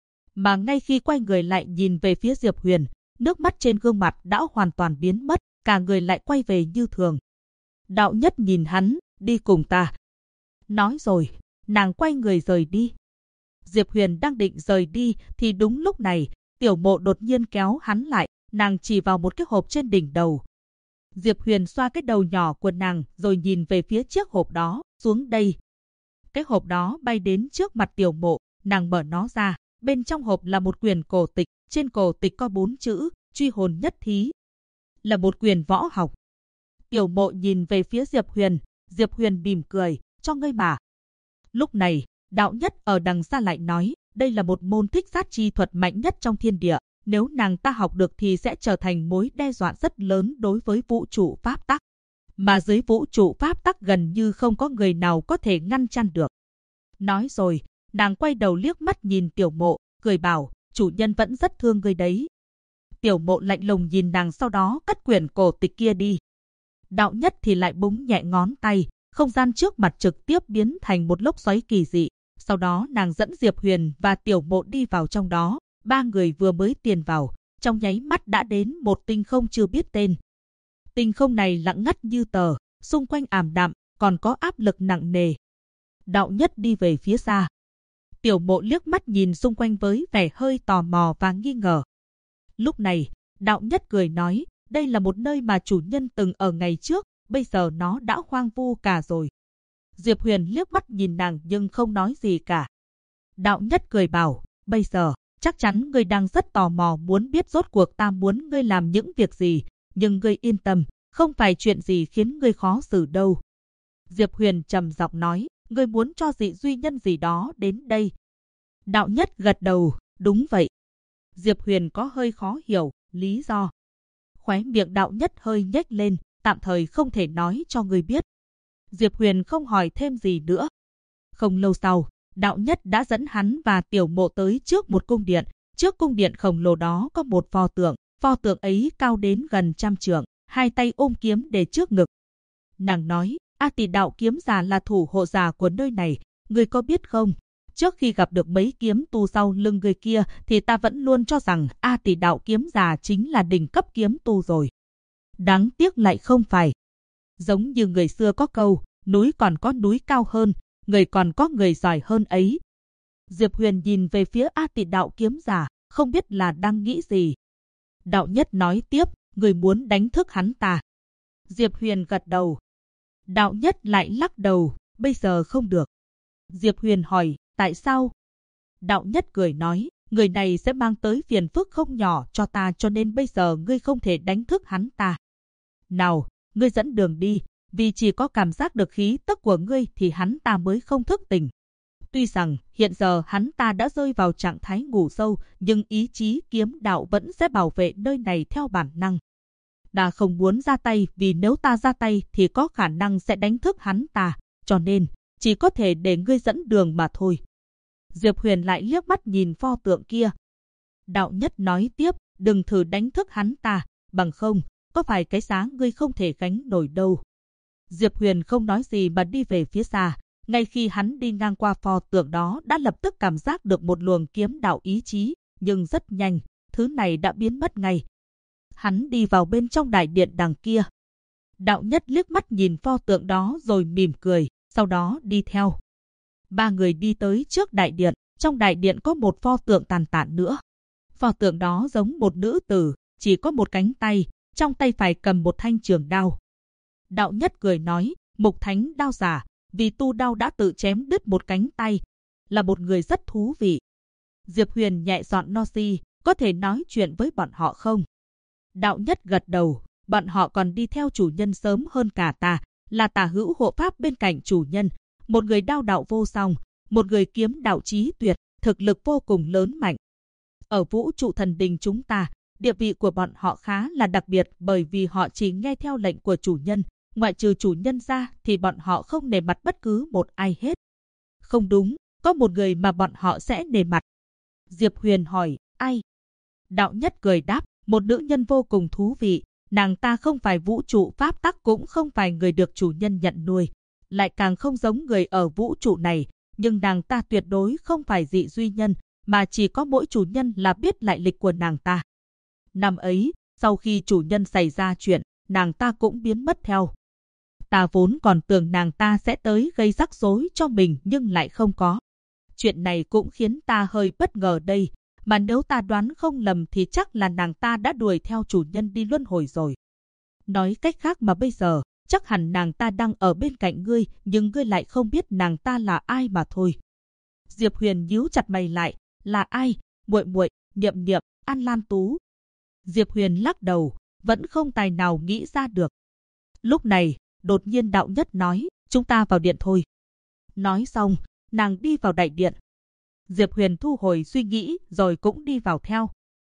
Mà ngay khi quay người lại nhìn về phía Diệp Huyền, nước mắt trên gương mặt đã hoàn toàn biến mất, cả người lại quay về như thường. Đạo Nhất nhìn hắn, đi cùng ta. Nói rồi, nàng quay người rời đi. Diệp Huyền đang định rời đi thì đúng lúc này, Tiểu Mộ đột nhiên kéo hắn lại, nàng chỉ vào một cái hộp trên đỉnh đầu. Diệp Huyền xoa cái đầu nhỏ của nàng rồi nhìn về phía chiếc hộp đó, xuống đây. Cái hộp đó bay đến trước mặt Tiểu Mộ, nàng mở nó ra, bên trong hộp là một quyển cổ tịch, trên cổ tịch có 4 chữ, Truy hồn nhất thí. Là một quyển võ học. Tiểu Mộ nhìn về phía Diệp Huyền mỉm cười, cho ngươi mà. Lúc này, Đạo Nhất ở đằng xa lại nói, đây là một môn thích sát chi thuật mạnh nhất trong thiên địa, nếu nàng ta học được thì sẽ trở thành mối đe dọa rất lớn đối với vũ trụ pháp tắc. Mà dưới vũ trụ pháp tắc gần như không có người nào có thể ngăn chặn được. Nói rồi, nàng quay đầu liếc mắt nhìn Tiểu Mộ, cười bảo, chủ nhân vẫn rất thương ngươi đấy. Tiểu Mộ lạnh lùng nhìn nàng, sau đó cất quyển cổ tịch kia đi. Đạo Nhất thì lại búng nhẹ ngón tay, không gian trước mặt trực tiếp biến thành một lốc xoáy kỳ dị. Sau đó nàng dẫn Diệp Huyền và Tiểu Mộ đi vào trong đó. Ba người vừa mới tiến vào, trong nháy mắt đã đến một tinh không chưa biết tên. Tinh không này lặng ngắt như tờ, xung quanh ảm đạm, còn có áp lực nặng nề. Đạo Nhất đi về phía xa. Tiểu Mộ liếc mắt nhìn xung quanh với vẻ hơi tò mò và nghi ngờ. Lúc này, Đạo Nhất cười nói, đây là một nơi mà chủ nhân từng ở ngày trước, bây giờ nó đã hoang vu cả rồi. Diệp Huyền liếc mắt nhìn nàng nhưng không nói gì cả. Đạo Nhất cười bảo, bây giờ, chắc chắn ngươi đang rất tò mò muốn biết rốt cuộc ta muốn ngươi làm những việc gì, nhưng ngươi yên tâm, không phải chuyện gì khiến ngươi khó xử đâu. Diệp Huyền trầm giọng nói, ngươi muốn cho Dị Duy Nhân gì đó đến đây. Đạo Nhất gật đầu, đúng vậy. Diệp Huyền có hơi khó hiểu, lý do. Khóe miệng Đạo Nhất hơi nhếch lên, tạm thời không thể nói cho ngươi biết. Diệp Huyền không hỏi thêm gì nữa. Không lâu sau, Đạo Nhất đã dẫn hắn và Tiểu Mộ tới trước một cung điện. Trước cung điện khổng lồ đó có một pho tượng ấy cao đến gần 100 trượng, hai tay ôm kiếm để trước ngực. Nàng nói, A Tỷ Đạo kiếm giả là thủ hộ giả của nơi này, ngươi có biết không? Trước khi gặp được mấy kiếm tu sau lưng người kia thì ta vẫn luôn cho rằng A Tỷ Đạo kiếm giả chính là đỉnh cấp kiếm tu rồi. Đáng tiếc lại không phải. Giống như người xưa có câu, núi còn có núi cao hơn, người còn có người giỏi hơn ấy. Diệp Huyền nhìn về phía A Tỷ Đạo kiếm giả, không biết là đang nghĩ gì. Đạo Nhất nói tiếp, người muốn đánh thức hắn ta. Diệp Huyền gật đầu. Đạo Nhất lại lắc đầu, bây giờ không được. Diệp Huyền hỏi, tại sao? Đạo Nhất cười nói, người này sẽ mang tới phiền phức không nhỏ cho ta, cho nên bây giờ ngươi không thể đánh thức hắn ta. Nào, ngươi dẫn đường đi, vì chỉ có cảm giác được khí tức của ngươi thì hắn ta mới không thức tỉnh. Tuy rằng hiện giờ hắn ta đã rơi vào trạng thái ngủ sâu, nhưng ý chí kiếm đạo vẫn sẽ bảo vệ nơi này theo bản năng. Ta không muốn ra tay, vì nếu ta ra tay thì có khả năng sẽ đánh thức hắn ta, cho nên chỉ có thể để ngươi dẫn đường mà thôi. Diệp Huyền lại liếc mắt nhìn pho tượng kia. Đạo Nhất nói tiếp, đừng thử đánh thức hắn ta, bằng không, có phải cái giá ngươi không thể gánh nổi đâu. Diệp Huyền không nói gì mà đi về phía xa. Ngay khi hắn đi ngang qua pho tượng đó đã lập tức cảm giác được một luồng kiếm đạo ý chí, nhưng rất nhanh, thứ này đã biến mất ngay. Hắn đi vào bên trong đại điện đằng kia. Đạo Nhất liếc mắt nhìn pho tượng đó rồi mỉm cười, sau đó đi theo. Ba người đi tới trước đại điện, trong đại điện có một pho tượng tàn tạ nữa. Pho tượng đó giống một nữ tử, chỉ có một cánh tay, trong tay phải cầm một thanh trường đao. Đạo Nhất cười nói, Mục Thánh đao giả, vì tu đao đã tự chém đứt một cánh tay, là một người rất thú vị. Diệp Huyền nhẹ giọng nói, có thể nói chuyện với bọn họ không? Đạo Nhất gật đầu, bọn họ còn đi theo chủ nhân sớm hơn cả ta, là tả hữu hộ pháp bên cạnh chủ nhân, một người đao đạo vô song, một người kiếm đạo chí tuyệt, thực lực vô cùng lớn mạnh. Ở vũ trụ thần đình chúng ta, địa vị của bọn họ khá là đặc biệt bởi vì họ chỉ nghe theo lệnh của chủ nhân, ngoại trừ chủ nhân ra thì bọn họ không nể mặt bất cứ một ai hết. Không đúng, có một người mà bọn họ sẽ nể mặt. Diệp Huyền hỏi, ai? Đạo Nhất cười đáp, một nữ nhân vô cùng thú vị, nàng ta không phải vũ trụ pháp tắc, cũng không phải người được chủ nhân nhận nuôi, lại càng không giống người ở vũ trụ này, nhưng nàng ta tuyệt đối không phải dị duy nhân, mà chỉ có mỗi chủ nhân là biết lại lịch của nàng ta. Năm ấy, sau khi chủ nhân xảy ra chuyện, nàng ta cũng biến mất theo. Ta vốn còn tưởng nàng ta sẽ tới gây rắc rối cho mình nhưng lại không có. Chuyện này cũng khiến ta hơi bất ngờ đây, mà nếu ta đoán không lầm thì chắc là nàng ta đã đuổi theo chủ nhân đi luân hồi rồi. Nói cách khác mà bây giờ, chắc hẳn nàng ta đang ở bên cạnh ngươi, nhưng ngươi lại không biết nàng ta là ai mà thôi. Diệp Huyền nhíu chặt mày lại, là ai? Muội muội, Niệm Niệm, An Lan Tú. Diệp Huyền lắc đầu, vẫn không tài nào nghĩ ra được. Lúc này, đột nhiên Đạo Nhất nói, chúng ta vào điện thôi. Nói xong, nàng đi vào đại điện. Diệp Huyền thu hồi suy nghĩ rồi cũng đi vào theo.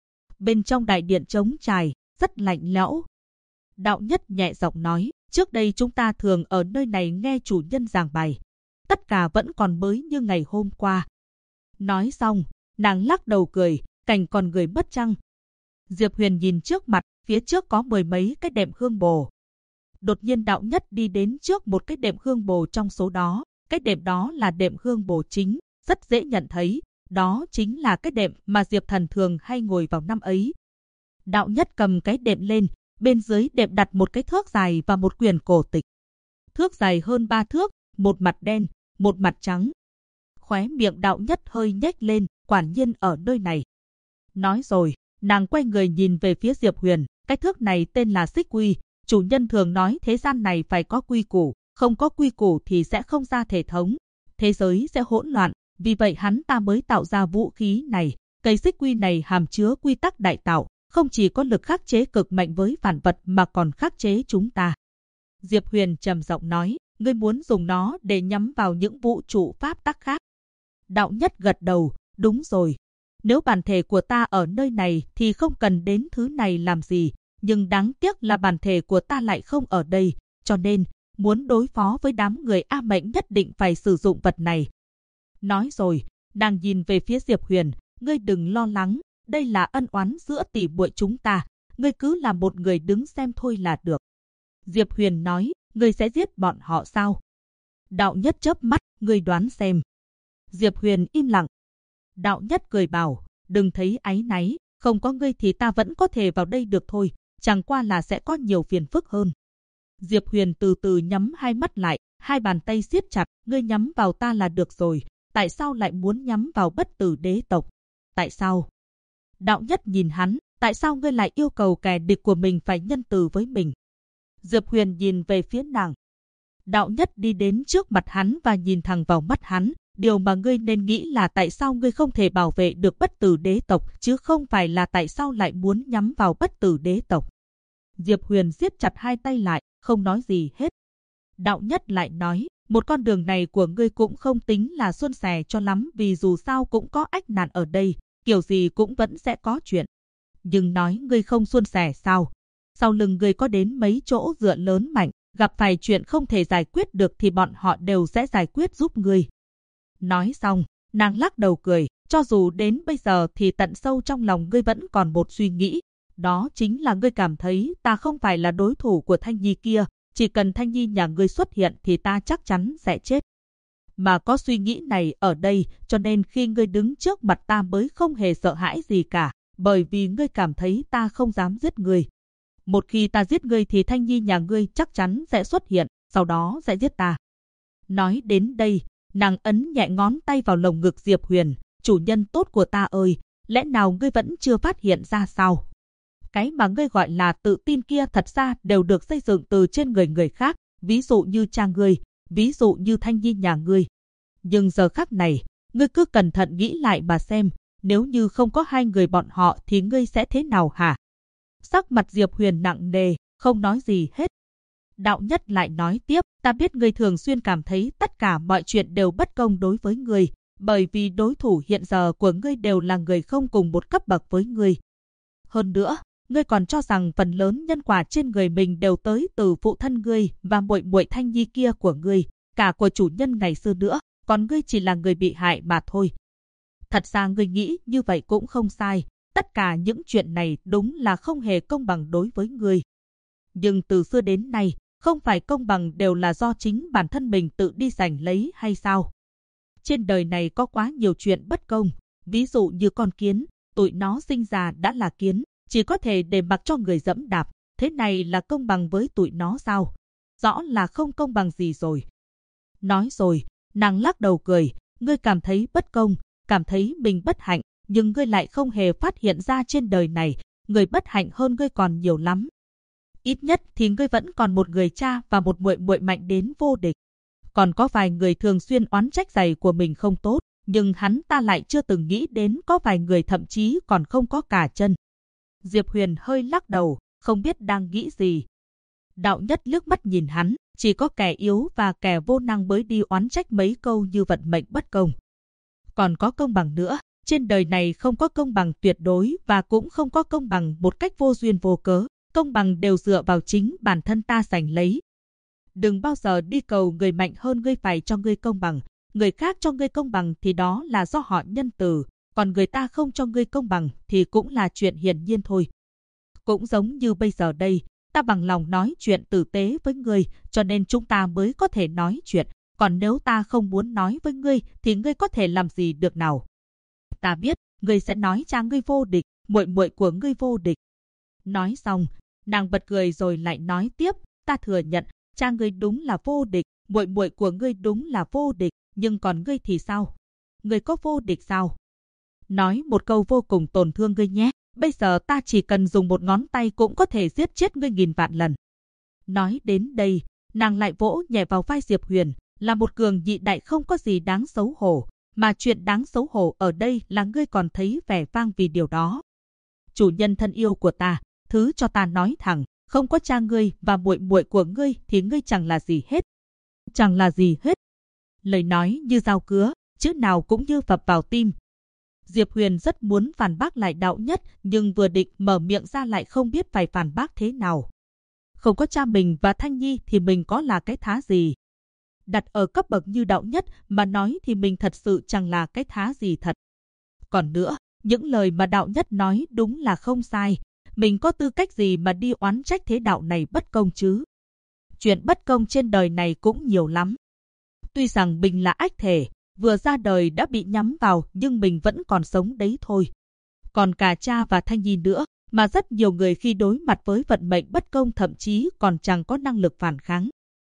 Bên trong đại điện trống trải, rất lạnh lẽo. Đạo Nhất nhẹ giọng nói, trước đây chúng ta thường ở nơi này nghe chủ nhân giảng bài. Tất cả vẫn còn mới như ngày hôm qua. Nói xong, nàng lắc đầu cười, cảnh còn người mất trăng. Diệp Huyền nhìn trước mặt, phía trước có mười mấy cái đệm hương bồ. Đột nhiên Đạo Nhất đi đến trước một cái đệm hương bồ trong số đó. Cái đệm đó là đệm hương bồ chính, rất dễ nhận thấy. Đó chính là cái đệm mà Diệp Thần thường hay ngồi vào năm ấy. Đạo Nhất cầm cái đệm lên, bên dưới đệm đặt một cái thước dài và một quyển cổ tịch. Thước dài hơn 3 thước, một mặt đen, một mặt trắng. Khóe miệng Đạo Nhất hơi nhếch lên, quả nhiên ở nơi này. Nói rồi, nàng quay người nhìn về phía Diệp Huyền, cái thước này tên là xích quy. Chủ nhân thường nói thế gian này phải có quy củ, không có quy củ thì sẽ không ra thể thống, thế giới sẽ hỗn loạn, vì vậy hắn ta mới tạo ra vũ khí này. Cây xích quy này hàm chứa quy tắc đại tạo, không chỉ có lực khắc chế cực mạnh với vạn vật mà còn khắc chế chúng ta. Diệp Huyền trầm giọng nói, ngươi muốn dùng nó để nhắm vào những vũ trụ pháp tắc khác. Đạo Nhất gật đầu, đúng rồi. Nếu bản thể của ta ở nơi này thì không cần đến thứ này làm gì, nhưng đáng tiếc là bản thể của ta lại không ở đây, cho nên muốn đối phó với đám người A Mệnh nhất định phải sử dụng vật này. Nói rồi, nàng nhìn về phía Diệp Huyền, ngươi đừng lo lắng, đây là ân oán giữa tỷ muội chúng ta, ngươi cứ là một người đứng xem thôi là được. Diệp Huyền nói, ngươi sẽ giết bọn họ sao? Đạo Nhất chớp mắt, ngươi đoán xem. Diệp Huyền im lặng. Đạo Nhất cười bảo, đừng thấy áy náy, không có ngươi thì ta vẫn có thể vào đây được thôi, chẳng qua là sẽ có nhiều phiền phức hơn. Diệp Huyền từ từ nhắm hai mắt lại, hai bàn tay siết chặt, ngươi nhắm vào ta là được rồi, tại sao lại muốn nhắm vào Bất Tử Đế tộc? Tại sao? Đạo Nhất nhìn hắn, tại sao ngươi lại yêu cầu kẻ địch của mình phải nhân từ với mình? Diệp Huyền nhìn về phía nàng. Đạo Nhất đi đến trước mặt hắn và nhìn thẳng vào mắt hắn, điều mà ngươi nên nghĩ là tại sao ngươi không thể bảo vệ được Bất Tử Đế tộc, chứ không phải là tại sao lại muốn nhắm vào Bất Tử Đế tộc. Diệp Huyền siết chặt hai tay lại, không nói gì hết. Đạo Nhất lại nói, một con đường này của ngươi cũng không tính là suôn sẻ cho lắm, vì dù sao cũng có ách nạn ở đây, kiểu gì cũng vẫn sẽ có chuyện. Nhưng nói ngươi không suôn sẻ sao? Sau lưng ngươi có đến mấy chỗ dựa lớn mạnh, gặp phải chuyện không thể giải quyết được thì bọn họ đều sẽ giải quyết giúp ngươi. Nói xong, nàng lắc đầu cười, cho dù đến bây giờ thì tận sâu trong lòng ngươi vẫn còn một suy nghĩ. Đó chính là ngươi cảm thấy ta không phải là đối thủ của Thanh Nhi kia, chỉ cần Thanh Nhi nhà ngươi xuất hiện thì ta chắc chắn sẽ chết. Mà có suy nghĩ này ở đây, cho nên khi ngươi đứng trước mặt ta mới không hề sợ hãi gì cả, bởi vì ngươi cảm thấy ta không dám giết ngươi. Một khi ta giết ngươi thì Thanh Nhi nhà ngươi chắc chắn sẽ xuất hiện, sau đó sẽ giết ta. Nói đến đây, nàng ấn nhẹ ngón tay vào lồng ngực Diệp Huyền, chủ nhân tốt của ta ơi, lẽ nào ngươi vẫn chưa phát hiện ra sao? Cái mà ngươi gọi là tự tin kia thật ra đều được xây dựng từ trên người khác, ví dụ như cha ngươi, ví dụ như Thanh Nhi nhà ngươi. Nhưng giờ khắc này, ngươi cứ cẩn thận nghĩ lại mà xem, nếu như không có hai người bọn họ thì ngươi sẽ thế nào hả? Sắc mặt Diệp Huyền nặng nề, không nói gì hết. Đạo Nhất lại nói tiếp, ta biết ngươi thường xuyên cảm thấy tất cả mọi chuyện đều bất công đối với ngươi, bởi vì đối thủ hiện giờ của ngươi đều là người không cùng một cấp bậc với ngươi. Hơn nữa, ngươi còn cho rằng phần lớn nhân quả trên người mình đều tới từ phụ thân ngươi và muội muội Thanh Nhi kia của ngươi, cả của chủ nhân ngày xưa nữa, còn ngươi chỉ là người bị hại mà thôi. Thật ra ngươi nghĩ như vậy cũng không sai, tất cả những chuyện này đúng là không hề công bằng đối với ngươi. Nhưng từ xưa đến nay, không phải công bằng đều là do chính bản thân mình tự đi giành lấy hay sao? Trên đời này có quá nhiều chuyện bất công, ví dụ như con kiến, tụi nó sinh ra đã là kiến, chỉ có thể để mặc cho người dẫm đạp, thế này là công bằng với tụi nó sao? Rõ là không công bằng gì rồi. Nói rồi, nàng lắc đầu cười, ngươi cảm thấy bất công, cảm thấy mình bất hạnh, nhưng ngươi lại không hề phát hiện ra trên đời này, người bất hạnh hơn ngươi còn nhiều lắm. Ít nhất thì ngươi vẫn còn một người cha và một muội muội mạnh đến vô địch. Còn có vài người thường xuyên oán trách giày của mình không tốt, nhưng hắn ta lại chưa từng nghĩ đến có vài người thậm chí còn không có cả chân. Diệp Huyền hơi lắc đầu, không biết đang nghĩ gì. Đạo Nhất liếc mắt nhìn hắn, chỉ có kẻ yếu và kẻ vô năng mới đi oán trách mấy câu như vận mệnh bất công. Còn có công bằng nữa, trên đời này không có công bằng tuyệt đối và cũng không có công bằng một cách vô duyên vô cớ, công bằng đều dựa vào chính bản thân ta giành lấy. Đừng bao giờ đi cầu người mạnh hơn ngươi phải cho ngươi công bằng, người khác cho ngươi công bằng thì đó là do họ nhân từ, còn người ta không cho ngươi công bằng thì cũng là chuyện hiển nhiên thôi. Cũng giống như bây giờ đây, ta bằng lòng nói chuyện tử tế với ngươi, cho nên chúng ta mới có thể nói chuyện, còn nếu ta không muốn nói với ngươi thì ngươi có thể làm gì được nào? Ta biết, ngươi sẽ nói cha ngươi vô địch, muội muội của ngươi vô địch. Nói xong, nàng bật cười rồi lại nói tiếp, ta thừa nhận, cha ngươi đúng là vô địch, muội muội của ngươi đúng là vô địch, nhưng còn ngươi thì sao? Ngươi có vô địch sao? Nói một câu vô cùng tổn thương ngươi nhé, bây giờ ta chỉ cần dùng một ngón tay cũng có thể giết chết ngươi nghìn vạn lần. Nói đến đây, nàng lại vỗ nhẹ vào vai Diệp Huyền, là một cường nhị đại không có gì đáng xấu hổ, mà chuyện đáng xấu hổ ở đây là ngươi còn thấy vẻ vang vì điều đó. Chủ nhân thân yêu của ta, thứ cho ta nói thẳng, không có cha ngươi và muội muội của ngươi thì ngươi chẳng là gì hết. Chẳng là gì hết. Lời nói như dao cứa, chữ nào cũng như phập vào tim. Diệp Huyền rất muốn phản bác lại Đạo Nhất, nhưng vừa định mở miệng ra lại không biết phải phản bác thế nào. Không có cha mình và Thanh Nhi thì mình có là cái thá gì? Đặt ở cấp bậc như Đạo Nhất mà nói thì mình thật sự chẳng là cái thá gì thật. Còn nữa, những lời mà Đạo Nhất nói đúng là không sai. Mình có tư cách gì mà đi oán trách thế đạo này bất công chứ? Chuyện bất công trên đời này cũng nhiều lắm. Tuy rằng mình là ách thể, vừa ra đời đã bị nhắm vào nhưng mình vẫn còn sống đấy thôi. Còn cả cha và Thanh Nhi nữa, mà rất nhiều người khi đối mặt với vận mệnh bất công thậm chí còn chẳng có năng lực phản kháng.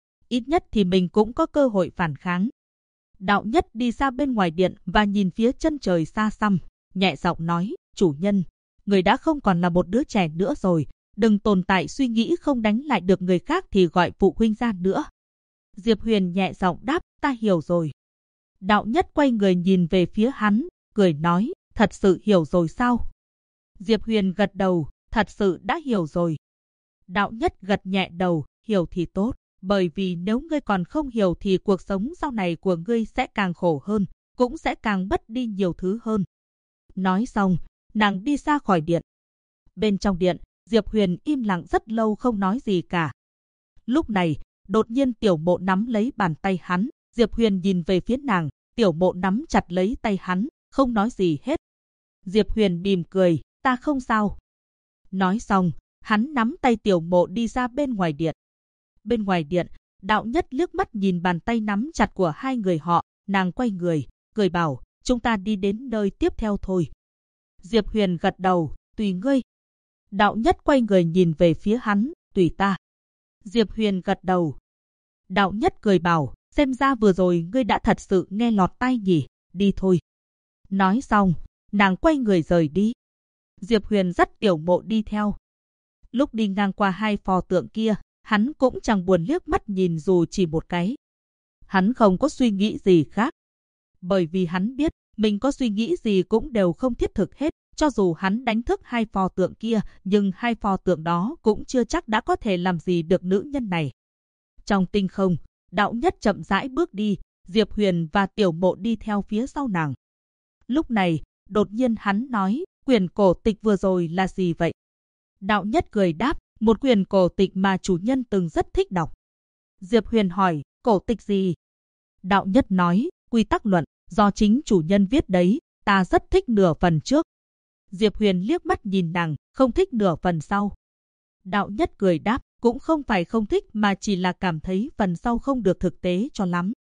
Ít nhất thì mình cũng có cơ hội phản kháng. Đạo Nhất đi ra bên ngoài điện và nhìn phía chân trời xa xăm, nhẹ giọng nói, chủ nhân, người đã không còn là một đứa trẻ nữa rồi, đừng tồn tại suy nghĩ không đánh lại được người khác thì gọi phụ huynh ra nữa. Diệp Huyền nhẹ giọng đáp, ta hiểu rồi. Đạo Nhất quay người nhìn về phía hắn, cười nói, thật sự hiểu rồi sao? Diệp Huyền gật đầu, thật sự đã hiểu rồi. Đạo Nhất gật nhẹ đầu, hiểu thì tốt, bởi vì nếu ngươi còn không hiểu thì cuộc sống sau này của ngươi sẽ càng khổ hơn, cũng sẽ càng mất đi nhiều thứ hơn. Nói xong, nàng đi ra khỏi điện. Bên trong điện, Diệp Huyền im lặng rất lâu không nói gì cả. Lúc này, đột nhiên Tiểu Mộ nắm lấy bàn tay hắn, Diệp Huyền nhìn về phía nàng, Tiểu Mộ nắm chặt lấy tay hắn, không nói gì hết. Diệp Huyền mỉm cười, ta không sao. Nói xong, hắn nắm tay Tiểu Mộ đi ra bên ngoài điện. Bên ngoài điện, Đạo Nhất liếc mắt nhìn bàn tay nắm chặt của hai người họ, nàng quay người, cười bảo, chúng ta đi đến nơi tiếp theo thôi. Diệp Huyền gật đầu, tùy ngươi. Đạo Nhất quay người nhìn về phía hắn, tùy ta. Diệp Huyền gật đầu. Đạo Nhất cười bảo, xem ra vừa rồi ngươi đã thật sự nghe lọt tai nhỉ, đi thôi. Nói xong, nàng quay người rời đi. Diệp Huyền dắt Tiểu Mộ đi theo. Lúc đi ngang qua hai pho tượng kia, hắn cũng chẳng buồn liếc mắt nhìn dù chỉ một cái. Hắn không có suy nghĩ gì khác. Bởi vì hắn biết, mình có suy nghĩ gì cũng đều không thiết thực hết. Cho dù hắn đánh thức hai pho tượng kia, nhưng hai pho tượng đó cũng chưa chắc đã có thể làm gì được nữ nhân này. Trong tinh không, Đạo Nhất chậm rãi bước đi, Diệp Huyền và Tiểu Mộ đi theo phía sau nàng. Lúc này, đột nhiên hắn nói, quyển cổ tịch vừa rồi là gì vậy? Đạo Nhất cười đáp, một quyển cổ tịch mà chủ nhân từng rất thích đọc. Diệp Huyền hỏi, cổ tịch gì? Đạo Nhất nói, quy tắc luận, do chính chủ nhân viết đấy, ta rất thích nửa phần trước. Diệp Huyền liếc mắt nhìn nàng, không thích nửa phần sau. Đạo Nhất cười đáp, cũng không phải không thích mà chỉ là cảm thấy phần sau không được thực tế cho lắm.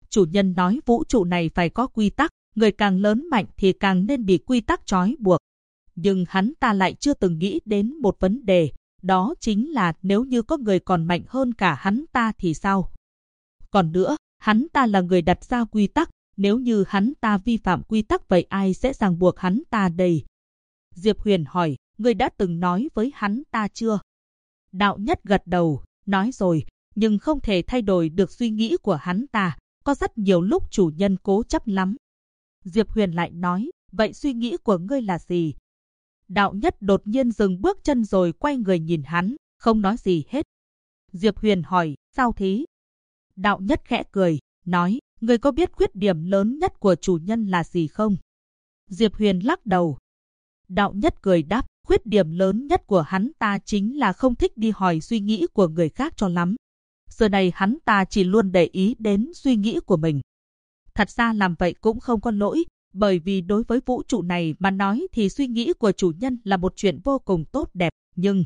Chủ nhân nói vũ trụ này phải có quy tắc, người càng lớn mạnh thì càng nên bị quy tắc trói buộc. Nhưng hắn ta lại chưa từng nghĩ đến một vấn đề, đó chính là nếu như có người còn mạnh hơn cả hắn ta thì sao? Còn nữa, hắn ta là người đặt ra quy tắc, nếu như hắn ta vi phạm quy tắc vậy ai sẽ ràng buộc hắn ta đây? Diệp Huyền hỏi, ngươi đã từng nói với hắn ta chưa? Đạo Nhất gật đầu, nói rồi, nhưng không thể thay đổi được suy nghĩ của hắn ta, có rất nhiều lúc chủ nhân cố chấp lắm. Diệp Huyền lại nói, vậy suy nghĩ của ngươi là gì? Đạo Nhất đột nhiên dừng bước chân rồi quay người nhìn hắn, không nói gì hết. Diệp Huyền hỏi, sao thế? Đạo Nhất khẽ cười, nói, ngươi có biết khuyết điểm lớn nhất của chủ nhân là gì không? Diệp Huyền lắc đầu. Đạo Nhất cười đáp, khuyết điểm lớn nhất của hắn ta chính là không thích đi hỏi suy nghĩ của người khác cho lắm. Giờ này hắn ta chỉ luôn để ý đến suy nghĩ của mình. Thật ra làm vậy cũng không có lỗi, bởi vì đối với vũ trụ này mà nói thì suy nghĩ của chủ nhân là một chuyện vô cùng tốt đẹp, nhưng...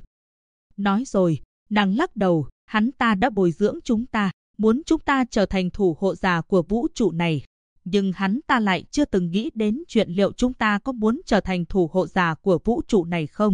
Nói rồi, nàng lắc đầu, hắn ta đã bồi dưỡng chúng ta, muốn chúng ta trở thành thủ hộ giả của vũ trụ này. Nhưng hắn ta lại chưa từng nghĩ đến chuyện liệu chúng ta có muốn trở thành thủ hộ giả của vũ trụ này không.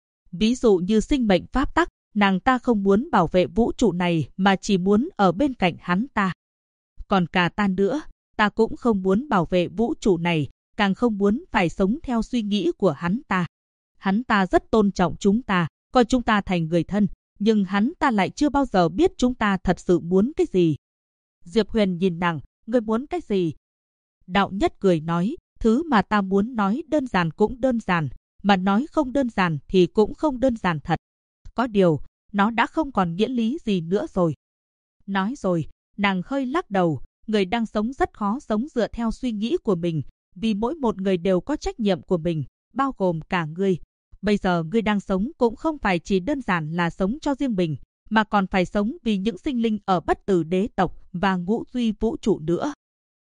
Ví dụ như sinh mệnh pháp tắc, nàng ta không muốn bảo vệ vũ trụ này mà chỉ muốn ở bên cạnh hắn ta. Còn cả ta nữa, ta cũng không muốn bảo vệ vũ trụ này, càng không muốn phải sống theo suy nghĩ của hắn ta. Hắn ta rất tôn trọng chúng ta, coi chúng ta thành người thân, nhưng hắn ta lại chưa bao giờ biết chúng ta thật sự muốn cái gì. Diệp Huyền nhìn nàng, ngươi muốn cái gì? Đạo Nhất cười nói, thứ mà ta muốn nói đơn giản cũng đơn giản, mà nói không đơn giản thì cũng không đơn giản thật. Có điều, nó đã không còn nghĩa lý gì nữa rồi. Nói rồi, nàng hơi lắc đầu, người đang sống rất khó sống dựa theo suy nghĩ của mình, vì mỗi một người đều có trách nhiệm của mình, bao gồm cả ngươi. Bây giờ ngươi đang sống cũng không phải chỉ đơn giản là sống cho riêng mình, mà còn phải sống vì những sinh linh ở Bất Tử Đế tộc và Ngũ Duy vũ trụ nữa.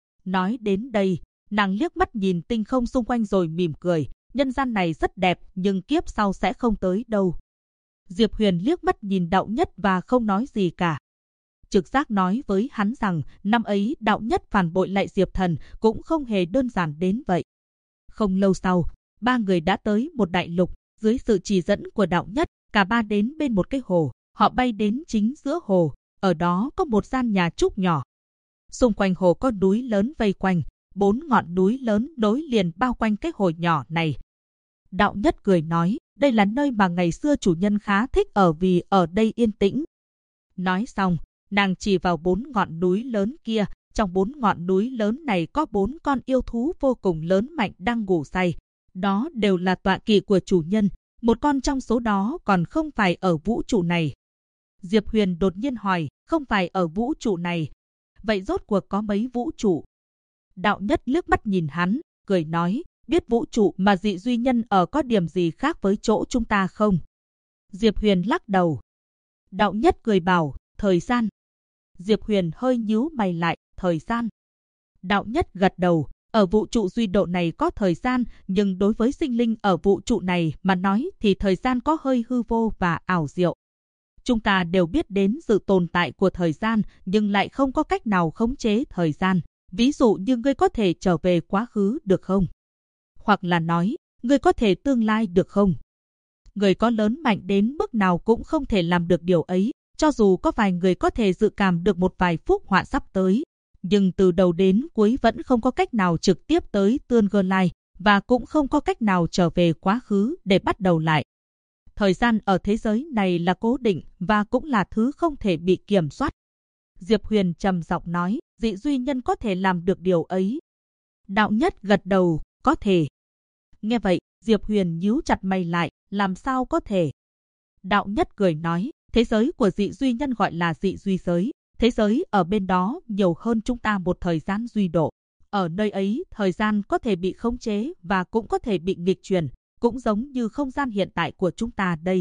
Nói đến đây, nàng liếc mắt nhìn tinh không xung quanh rồi mỉm cười, nhân gian này rất đẹp nhưng kiếp sau sẽ không tới đâu. Diệp Huyền liếc mắt nhìn Đạo Nhất và không nói gì cả. Trực giác nói với hắn rằng năm ấy Đạo Nhất phản bội lại Diệp Thần cũng không hề đơn giản đến vậy. Không lâu sau, ba người đã tới một đại lục, dưới sự chỉ dẫn của Đạo Nhất, cả ba đến bên một cái hồ, họ bay đến chính giữa hồ, ở đó có một gian nhà trúc nhỏ. Xung quanh hồ có núi lớn vây quanh, 4 ngọn núi lớn nối liền bao quanh cái hồ nhỏ này. Đạo Nhất cười nói, đây là nơi mà ngày xưa chủ nhân khá thích ở vì ở đây yên tĩnh. Nói xong, nàng chỉ vào 4 ngọn núi lớn kia, trong 4 ngọn núi lớn này có 4 con yêu thú vô cùng lớn mạnh đang ngủ say. Đó đều là tọa kỵ của chủ nhân, một con trong số đó còn không phải ở vũ trụ này. Diệp Huyền đột nhiên hỏi, không phải ở vũ trụ này. Vậy rốt cuộc có mấy vũ trụ? Đạo Nhất liếc mắt nhìn hắn, cười nói, biết vũ trụ mà Dị Duy Nhân ở có điểm gì khác với chỗ chúng ta không? Diệp Huyền lắc đầu. Đạo Nhất cười bảo, thời gian. Diệp Huyền hơi nhíu mày lại, thời gian. Đạo Nhất gật đầu, ở vũ trụ duy độ này có thời gian, nhưng đối với sinh linh ở vũ trụ này mà nói thì thời gian có hơi hư vô và ảo diệu. Chúng ta đều biết đến sự tồn tại của thời gian, nhưng lại không có cách nào khống chế thời gian. Ví dụ như ngươi có thể trở về quá khứ được không? Hoặc là nói, ngươi có thể tương lai được không? Người có lớn mạnh đến mức nào cũng không thể làm được điều ấy, cho dù có vài người có thể dự cảm được một vài phúc họa sắp tới. Nhưng từ đầu đến cuối vẫn không có cách nào trực tiếp tới tương lai, và cũng không có cách nào trở về quá khứ để bắt đầu lại. Thời gian ở thế giới này là cố định và cũng là thứ không thể bị kiểm soát. Diệp Huyền trầm giọng nói, Dị Duy Nhân có thể làm được điều ấy. Đạo Nhất gật đầu, có thể. Nghe vậy, Diệp Huyền nhíu chặt mày lại, làm sao có thể? Đạo Nhất cười nói, thế giới của Dị Duy Nhân gọi là Dị Duy giới. Thế giới ở bên đó nhiều hơn chúng ta một thời gian duy độ. Ở nơi ấy, thời gian có thể bị khống chế và cũng có thể bị nghịch chuyển, cũng giống như không gian hiện tại của chúng ta đây.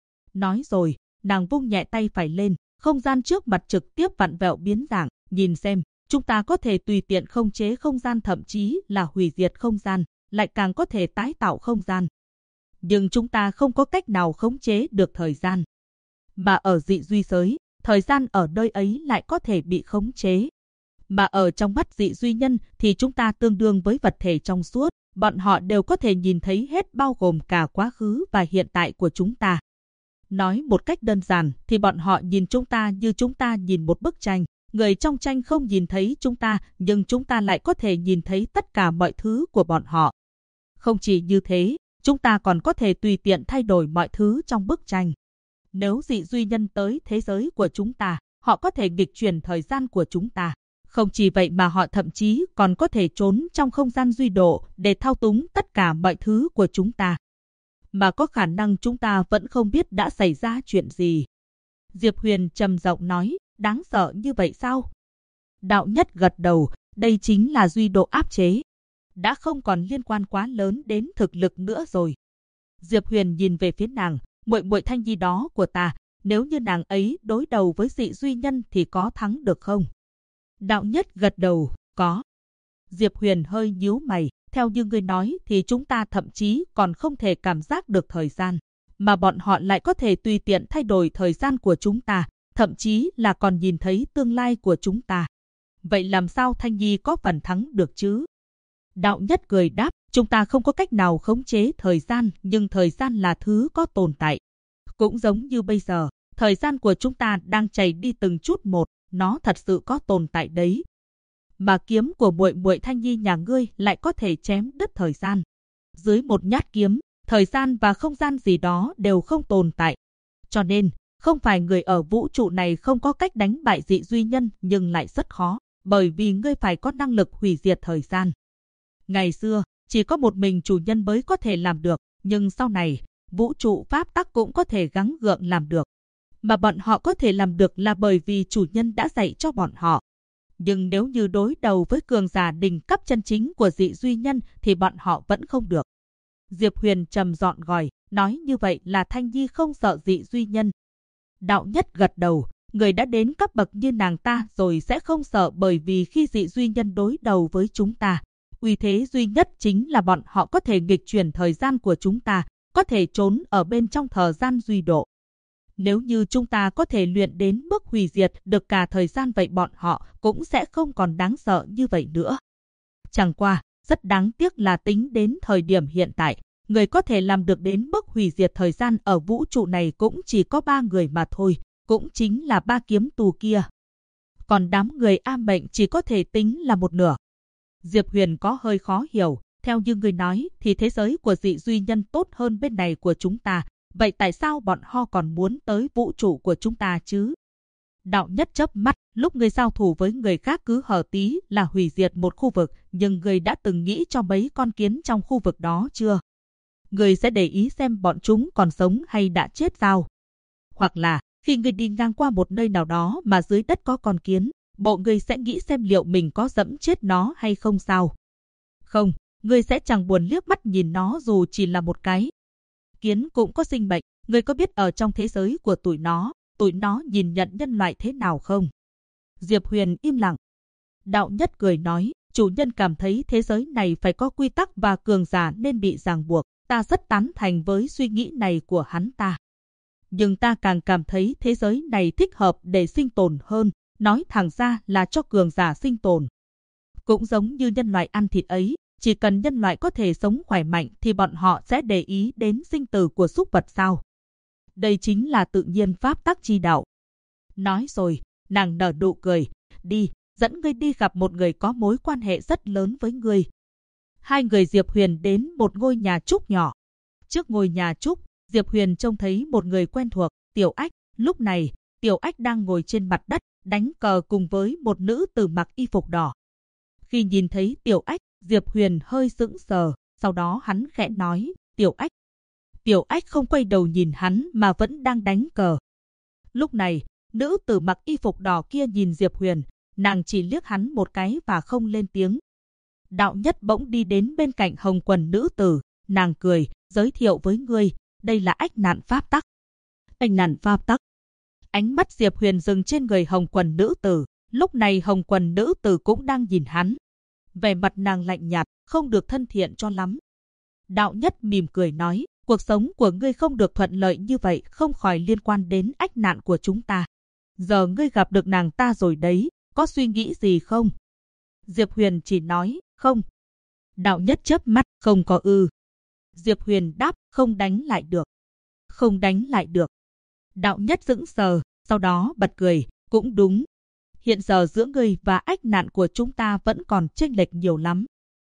Nói rồi, nàng vung nhẹ tay phải lên, không gian trước mặt trực tiếp vặn vẹo biến dạng, nhìn xem, chúng ta có thể tùy tiện khống chế không gian, thậm chí là hủy diệt không gian, lại càng có thể tái tạo không gian. Nhưng chúng ta không có cách nào khống chế được thời gian. Mà ở Dị Duy giới, thời gian ở nơi ấy lại có thể bị khống chế. Mà ở trong mắt dị duy nhân thì chúng ta tương đương với vật thể trong suốt, bọn họ đều có thể nhìn thấy hết bao gồm cả quá khứ và hiện tại của chúng ta. Nói một cách đơn giản thì bọn họ nhìn chúng ta như chúng ta nhìn một bức tranh. Người trong tranh không nhìn thấy chúng ta, nhưng chúng ta lại có thể nhìn thấy tất cả mọi thứ của bọn họ. Không chỉ như thế, chúng ta còn có thể tùy tiện thay đổi mọi thứ trong bức tranh. Nếu dị duy nhân tới thế giới của chúng ta, họ có thể nghịch chuyển thời gian của chúng ta. Không chỉ vậy mà họ thậm chí còn có thể trốn trong không gian duy độ để thao túng tất cả mọi thứ của chúng ta. Mà có khả năng chúng ta vẫn không biết đã xảy ra chuyện gì. Diệp Huyền trầm giọng nói, đáng sợ như vậy sao? Đạo Nhất gật đầu, đây chính là duy độ áp chế. Đã không còn liên quan quá lớn đến thực lực nữa rồi. Diệp Huyền nhìn về phía nàng, muội muội Thanh Nhi đó của ta, nếu như nàng ấy đối đầu với dị duy nhân thì có thắng được không? Đạo Nhất gật đầu, có. Diệp Huyền hơi nhíu mày, theo như ngươi nói thì chúng ta thậm chí còn không thể cảm giác được thời gian, mà bọn họ lại có thể tùy tiện thay đổi thời gian của chúng ta, thậm chí là còn nhìn thấy tương lai của chúng ta. Vậy làm sao Thanh Nhi có phần thắng được chứ? Đạo Nhất cười đáp, chúng ta không có cách nào khống chế thời gian, nhưng thời gian là thứ có tồn tại. Cũng giống như bây giờ, thời gian của chúng ta đang chảy đi từng chút một, nó thật sự có tồn tại đấy. Mà kiếm của muội muội Thanh Nhi nhà ngươi lại có thể chém đứt thời gian. Dưới một nhát kiếm, thời gian và không gian gì đó đều không tồn tại. Cho nên, không phải người ở vũ trụ này không có cách đánh bại dị duy nhân, nhưng lại rất khó, bởi vì ngươi phải có năng lực hủy diệt thời gian. Ngày xưa, chỉ có một mình chủ nhân mới có thể làm được, nhưng sau này, vũ trụ pháp tắc cũng có thể gắng gượng làm được. Mà bọn họ có thể làm được là bởi vì chủ nhân đã dạy cho bọn họ. Nhưng nếu như đối đầu với cường giả đỉnh cấp chân chính của dị duy nhân thì bọn họ vẫn không được. Diệp Huyền trầm giọng gọi, nói như vậy là Thanh Nhi không sợ dị duy nhân. Đạo Nhất gật đầu, người đã đến cấp bậc như nàng ta rồi sẽ không sợ, bởi vì khi dị duy nhân đối đầu với chúng ta, uy thế duy nhất chính là bọn họ có thể nghịch chuyển thời gian của chúng ta, có thể trốn ở bên trong thời gian duy độ. Nếu như chúng ta có thể luyện đến mức hủy diệt được cả thời gian, vậy bọn họ cũng sẽ không còn đáng sợ như vậy nữa. Chẳng qua, rất đáng tiếc là tính đến thời điểm hiện tại, người có thể làm được đến mức hủy diệt thời gian ở vũ trụ này cũng chỉ có 3 người mà thôi, cũng chính là 3 kiếm tù kia. Còn đám người am mệnh chỉ có thể tính là một nửa. Diệp Huyền có hơi khó hiểu, theo như người nói thì thế giới của dị duy nhân tốt hơn bên này của chúng ta. Vậy tại sao bọn họ còn muốn tới vũ trụ của chúng ta chứ? Đạo Nhất chớp mắt, lúc người giao thủ với người khác cứ hở tí là hủy diệt một khu vực, nhưng người đã từng nghĩ cho mấy con kiến trong khu vực đó chưa? Người sẽ để ý xem bọn chúng còn sống hay đã chết sao? Hoặc là, khi người đi ngang qua một nơi nào đó mà dưới đất có con kiến, bộ người sẽ nghĩ xem liệu mình có dẫm chết nó hay không sao? Không, người sẽ chẳng buồn liếc mắt nhìn nó dù chỉ là một cái. Kiến cũng có sinh mệnh, người có biết ở trong thế giới của tụi nó nhìn nhận nhân loại thế nào không? Diệp Huyền im lặng. Đạo Nhất cười nói, chủ nhân cảm thấy thế giới này phải có quy tắc và cường giả nên bị ràng buộc, ta rất tán thành với suy nghĩ này của hắn ta. Nhưng ta càng cảm thấy thế giới này thích hợp để sinh tồn hơn, nói thẳng ra là cho cường giả sinh tồn. Cũng giống như nhân loại ăn thịt ấy, chỉ cần nhân loại có thể sống khỏe mạnh thì bọn họ sẽ để ý đến sinh tử của súc vật sao. Đây chính là tự nhiên pháp tắc chi đạo. Nói rồi, nàng nở nụ cười, đi, dẫn ngươi đi gặp một người có mối quan hệ rất lớn với ngươi. Hai người Diệp Huyền đến một ngôi nhà trúc nhỏ. Trước ngôi nhà trúc, Diệp Huyền trông thấy một người quen thuộc, Tiểu Ách. Lúc này, Tiểu Ách đang ngồi trên mặt đất, đánh cờ cùng với một nữ tử mặc y phục đỏ. Khi nhìn thấy Tiểu Ách, Diệp Huyền hơi sững sờ, sau đó hắn khẽ nói, Tiểu Ách. Tiểu Ách không quay đầu nhìn hắn mà vẫn đang đánh cờ. Lúc này, nữ tử mặc y phục đỏ kia nhìn Diệp Huyền, nàng chỉ liếc hắn một cái và không lên tiếng. Đạo Nhất bỗng đi đến bên cạnh hồng quần nữ tử, nàng cười, giới thiệu với ngươi, đây là Ách Nạn Pháp Tắc. Ách Nạn Pháp Tắc. Ánh mắt Diệp Huyền dừng trên người hồng quần nữ tử, lúc này hồng quần nữ tử cũng đang nhìn hắn. Vẻ mặt nàng lạnh nhạt, không được thân thiện cho lắm. Đạo Nhất mỉm cười nói, cuộc sống của ngươi không được thuận lợi như vậy không khỏi liên quan đến ách nạn của chúng ta. Giờ ngươi gặp được nàng ta rồi đấy, có suy nghĩ gì không? Diệp Huyền chỉ nói, không. Đạo Nhất chớp mắt, không có ư. Diệp Huyền đáp, không đánh lại được. Không đánh lại được. Đạo Nhất sững sờ, sau đó bật cười, cũng đúng. Hiện giờ giữa ngươi và Ách Nạn của chúng ta vẫn còn chênh lệch nhiều lắm.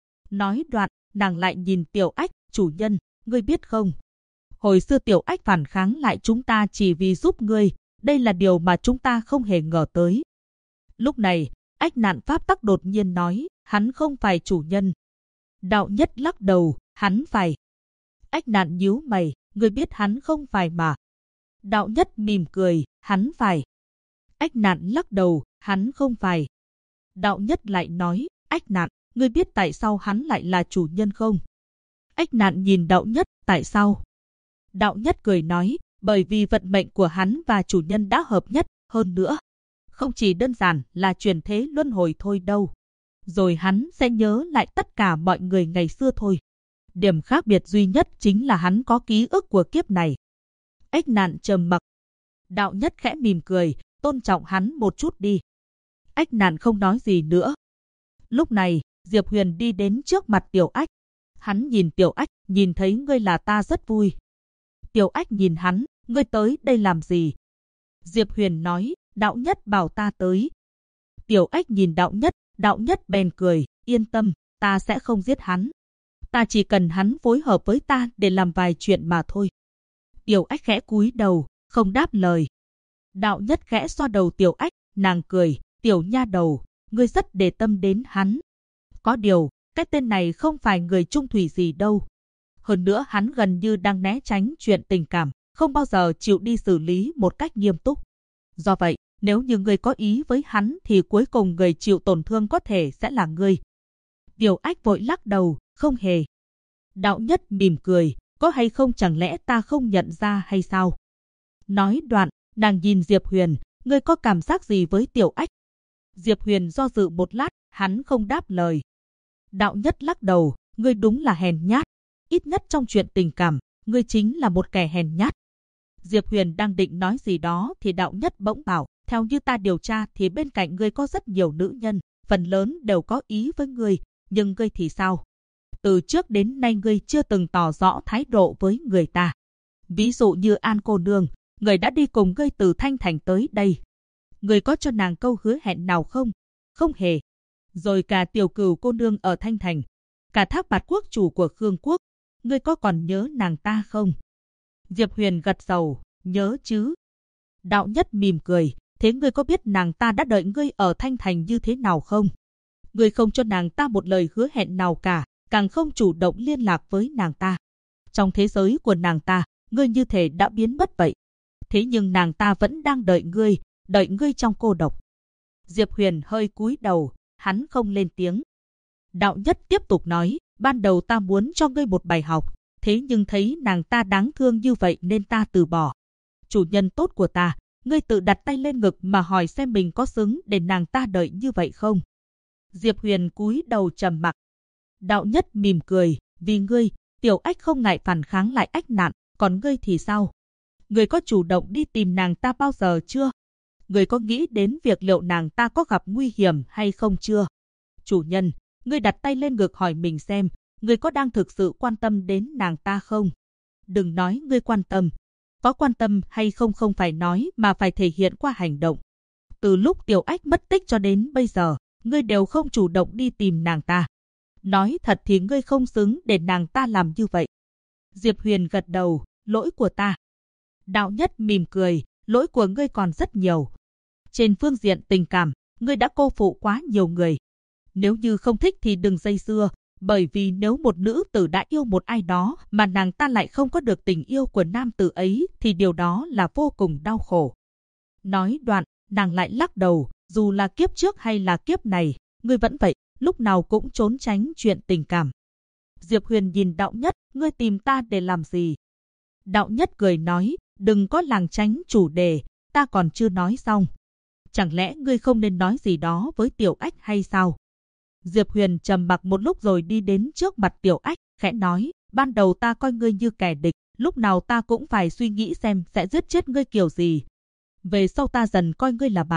Nói đoạn, nàng lại nhìn Tiểu Ách, chủ nhân, ngươi biết không? Hồi xưa Tiểu Ách phản kháng lại chúng ta chỉ vì giúp ngươi, đây là điều mà chúng ta không hề ngờ tới. Lúc này, Ách Nạn pháp tắc đột nhiên nói, hắn không phải chủ nhân. Đạo Nhất lắc đầu, hắn phải. Ách Nạn nhíu mày, ngươi biết hắn không phải mà. Đạo Nhất mỉm cười, hắn phải. Ách Nạn lắc đầu, hắn không phải. Đạo Nhất lại nói, Ách Nạn, ngươi biết tại sao hắn lại là chủ nhân không? Ách Nạn nhìn Đạo Nhất, tại sao? Đạo Nhất cười nói, bởi vì vận mệnh của hắn và chủ nhân đã hợp nhất, hơn nữa. Không chỉ đơn giản là chuyển thế luân hồi thôi đâu. Rồi hắn sẽ nhớ lại tất cả mọi người ngày xưa thôi. Điểm khác biệt duy nhất chính là hắn có ký ức của kiếp này. Ách Nạn trầm mặc. Đạo Nhất khẽ mỉm cười, tôn trọng hắn một chút đi. Ách Nạn không nói gì nữa. Lúc này, Diệp Huyền đi đến trước mặt Tiểu Ách. Hắn nhìn Tiểu Ách, nhìn thấy ngươi là ta rất vui. Tiểu Ách nhìn hắn, ngươi tới đây làm gì? Diệp Huyền nói, Đạo Nhất bảo ta tới. Tiểu Ách nhìn Đạo Nhất bèn cười, yên tâm, ta sẽ không giết hắn. Ta chỉ cần hắn phối hợp với ta để làm vài chuyện mà thôi. Tiểu Ách khẽ cúi đầu, không đáp lời. Đạo Nhất khẽ xoa đầu Tiểu Ách, nàng cười, tiểu nha đầu, ngươi rất để tâm đến hắn. Có điều, cái tên này không phải người trung thủy gì đâu. Hơn nữa hắn gần như đang né tránh chuyện tình cảm, không bao giờ chịu đi xử lý một cách nghiêm túc. Do vậy, nếu như ngươi có ý với hắn thì cuối cùng người chịu tổn thương có thể sẽ là ngươi. Tiểu Ách vội lắc đầu, không hề. Đạo Nhất mỉm cười, có hay không chẳng lẽ ta không nhận ra hay sao? Nói đoạn, nàng nhìn Diệp Huyền, ngươi có cảm giác gì với Tiểu Ách? Diệp Huyền do dự một lát, hắn không đáp lời. Đạo Nhất lắc đầu, ngươi đúng là hèn nhát. Ít nhất trong chuyện tình cảm, ngươi chính là một kẻ hèn nhát. Diệp Huyền đang định nói gì đó thì Đạo Nhất bỗng bảo, theo như ta điều tra thì bên cạnh ngươi có rất nhiều nữ nhân, phần lớn đều có ý với ngươi, nhưng ngươi thì sao? Từ trước đến nay ngươi chưa từng tỏ rõ thái độ với người ta. Ví dụ như An cô nương, người đã đi cùng ngươi từ Thanh Thành tới đây. Ngươi có cho nàng câu hứa hẹn nào không? Không hề. Rồi cả Tiểu Cửu cô nương ở Thanh Thành, cả Thác Bạt quốc chủ của Khương quốc, ngươi có còn nhớ nàng ta không? Diệp Huyền gật đầu, nhớ chứ. Đạo Nhất mỉm cười, thế ngươi có biết nàng ta đã đợi ngươi ở Thanh Thành như thế nào không? Ngươi không cho nàng ta một lời hứa hẹn nào cả, càng không chủ động liên lạc với nàng ta. Trong thế giới của nàng ta, ngươi như thể đã biến mất vậy. Thế nhưng nàng ta vẫn đang đợi ngươi trong cô độc. Diệp Huyền hơi cúi đầu, hắn không lên tiếng. Đạo Nhất tiếp tục nói, ban đầu ta muốn cho ngươi một bài học, thế nhưng thấy nàng ta đáng thương như vậy nên ta từ bỏ. Chủ nhân tốt của ta, ngươi tự đặt tay lên ngực mà hỏi xem mình có xứng để nàng ta đợi như vậy không? Diệp Huyền cúi đầu trầm mặc. Đạo Nhất mỉm cười, vì ngươi, Tiểu Ách không ngại phản kháng lại Ách Nạn, còn ngươi thì sao? Ngươi có chủ động đi tìm nàng ta bao giờ chưa? Ngươi có nghĩ đến việc liệu nàng ta có gặp nguy hiểm hay không chưa? Chủ nhân, ngươi đặt tay lên ngực hỏi mình xem, ngươi có đang thực sự quan tâm đến nàng ta không? Đừng nói ngươi quan tâm. Có quan tâm hay không không phải nói mà phải thể hiện qua hành động. Từ lúc Tiểu Ách mất tích cho đến bây giờ, ngươi đều không chủ động đi tìm nàng ta. Nói thật thì ngươi không xứng để nàng ta làm như vậy. Diệp Huyền gật đầu, lỗi của ta. Đạo Nhất mỉm cười, lỗi của ngươi còn rất nhiều. Trên phương diện tình cảm, ngươi đã cô phụ quá nhiều người. Nếu như không thích thì đừng dây dưa, bởi vì nếu một nữ tử đã yêu một ai đó mà nàng ta lại không có được tình yêu của nam tử ấy thì điều đó là vô cùng đau khổ. Nói đoạn, nàng lại lắc đầu, dù là kiếp trước hay là kiếp này, ngươi vẫn vậy, lúc nào cũng trốn tránh chuyện tình cảm. Diệp Huyền nhìn Đạo Nhất, ngươi tìm ta để làm gì? Đạo Nhất cười nói, đừng có lảng tránh chủ đề, ta còn chưa nói xong. Chẳng lẽ ngươi không nên nói gì đó với Tiểu Ách hay sao? Diệp Huyền trầm mặc một lúc rồi đi đến trước mặt Tiểu Ách, khẽ nói, ban đầu ta coi ngươi như kẻ địch, lúc nào ta cũng phải suy nghĩ xem sẽ giết chết ngươi kiểu gì. Về sau ta dần coi ngươi là bạn.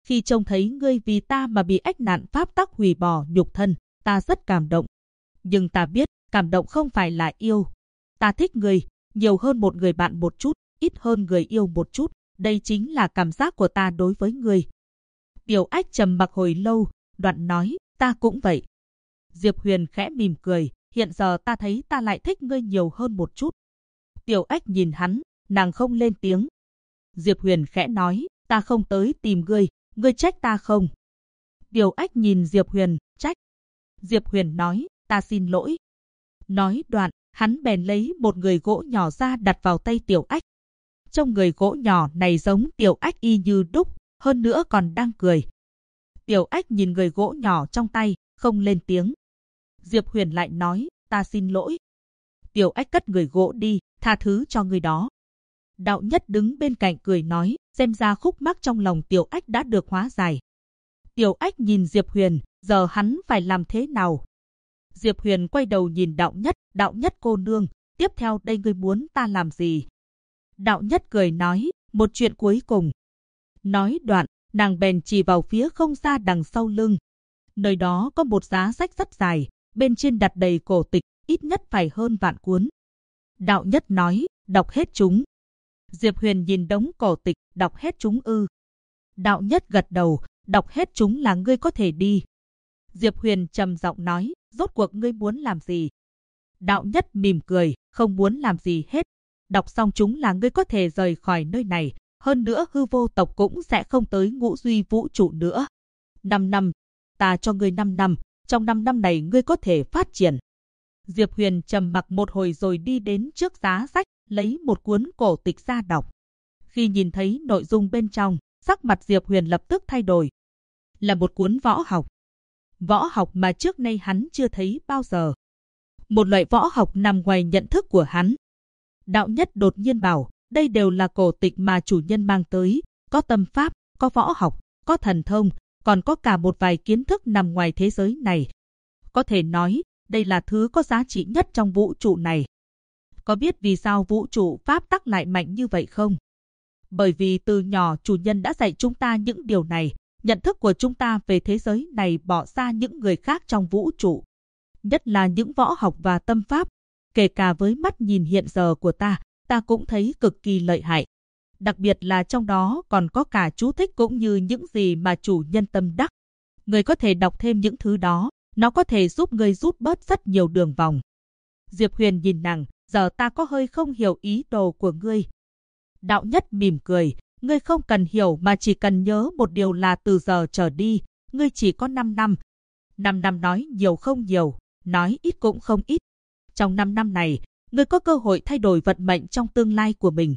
Khi trông thấy ngươi vì ta mà bị ách nạn pháp tắc hủy bỏ nhục thân, ta rất cảm động. Nhưng ta biết, cảm động không phải là yêu. Ta thích ngươi, nhiều hơn một người bạn một chút, ít hơn người yêu một chút. Đây chính là cảm giác của ta đối với ngươi. Tiểu Ách trầm mặc hồi lâu, đoạn nói, ta cũng vậy. Diệp Huyền khẽ mỉm cười, hiện giờ ta thấy ta lại thích ngươi nhiều hơn một chút. Tiểu Ách nhìn hắn, nàng không lên tiếng. Diệp Huyền khẽ nói, ta không tới tìm ngươi trách ta không? Tiểu Ách nhìn Diệp Huyền, trách. Diệp Huyền nói, ta xin lỗi. Nói đoạn, hắn bèn lấy một người gỗ nhỏ ra đặt vào tay Tiểu Ách. Trong người gỗ nhỏ này giống Tiểu Ách y như đúc, hơn nữa còn đang cười. Tiểu Ách nhìn người gỗ nhỏ trong tay, không lên tiếng. Diệp Huyền lại nói, ta xin lỗi. Tiểu Ách cất người gỗ đi, tha thứ cho người đó. Đạo Nhất đứng bên cạnh cười nói, xem ra khúc mắc trong lòng Tiểu Ách đã được hóa giải. Tiểu Ách nhìn Diệp Huyền, giờ hắn phải làm thế nào? Diệp Huyền quay đầu nhìn Đạo Nhất cô nương, tiếp theo đây ngươi muốn ta làm gì? Đạo Nhất cười nói, một chuyện cuối cùng. Nói đoạn, nàng bèn chỉ vào phía không xa đằng sau lưng. Nơi đó có một giá sách rất dài, bên trên đặt đầy cổ tịch, ít nhất phải hơn vạn cuốn. Đạo Nhất nói, đọc hết chúng. Diệp Huyền nhìn đống cổ tịch, đọc hết chúng ư? Đạo Nhất gật đầu, đọc hết chúng là ngươi có thể đi. Diệp Huyền trầm giọng nói, rốt cuộc ngươi muốn làm gì? Đạo Nhất mỉm cười, không muốn làm gì hết. Đọc xong chúng là ngươi có thể rời khỏi nơi này, hơn nữa hư vô tộc cũng sẽ không tới ngũ duy vũ trụ nữa. 5 năm, ta cho ngươi 5 năm, trong 5 năm này ngươi có thể phát triển. Diệp Huyền trầm mặc một hồi rồi đi đến trước giá sách, lấy một cuốn cổ tịch ra đọc. Khi nhìn thấy nội dung bên trong, sắc mặt Diệp Huyền lập tức thay đổi. Là một cuốn võ học. Võ học mà trước nay hắn chưa thấy bao giờ. Một loại võ học nằm ngoài nhận thức của hắn. Đạo Nhất đột nhiên bảo, đây đều là cổ tịch mà chủ nhân mang tới, có tâm pháp, có võ học, có thần thông, còn có cả một vài kiến thức nằm ngoài thế giới này. Có thể nói, đây là thứ có giá trị nhất trong vũ trụ này. Có biết vì sao vũ trụ pháp tắc lại mạnh như vậy không? Bởi vì từ nhỏ chủ nhân đã dạy chúng ta những điều này, nhận thức của chúng ta về thế giới này bỏ xa những người khác trong vũ trụ. Nhất là những võ học và tâm pháp, kể cả với mắt nhìn hiện giờ của ta cũng thấy cực kỳ lợi hại. Đặc biệt là trong đó còn có cả chú thích cũng như những gì mà chủ nhân tâm đắc. Người có thể đọc thêm những thứ đó, nó có thể giúp người rút bớt rất nhiều đường vòng. Diệp Huyền nhìn nàng, giờ ta có hơi không hiểu ý đồ của ngươi. Đạo Nhất mỉm cười, ngươi không cần hiểu mà chỉ cần nhớ một điều là từ giờ trở đi, ngươi chỉ có 5 năm. 5 năm nói nhiều không nhiều, nói ít cũng không ít. Trong 5 năm này, ngươi có cơ hội thay đổi vận mệnh trong tương lai của mình.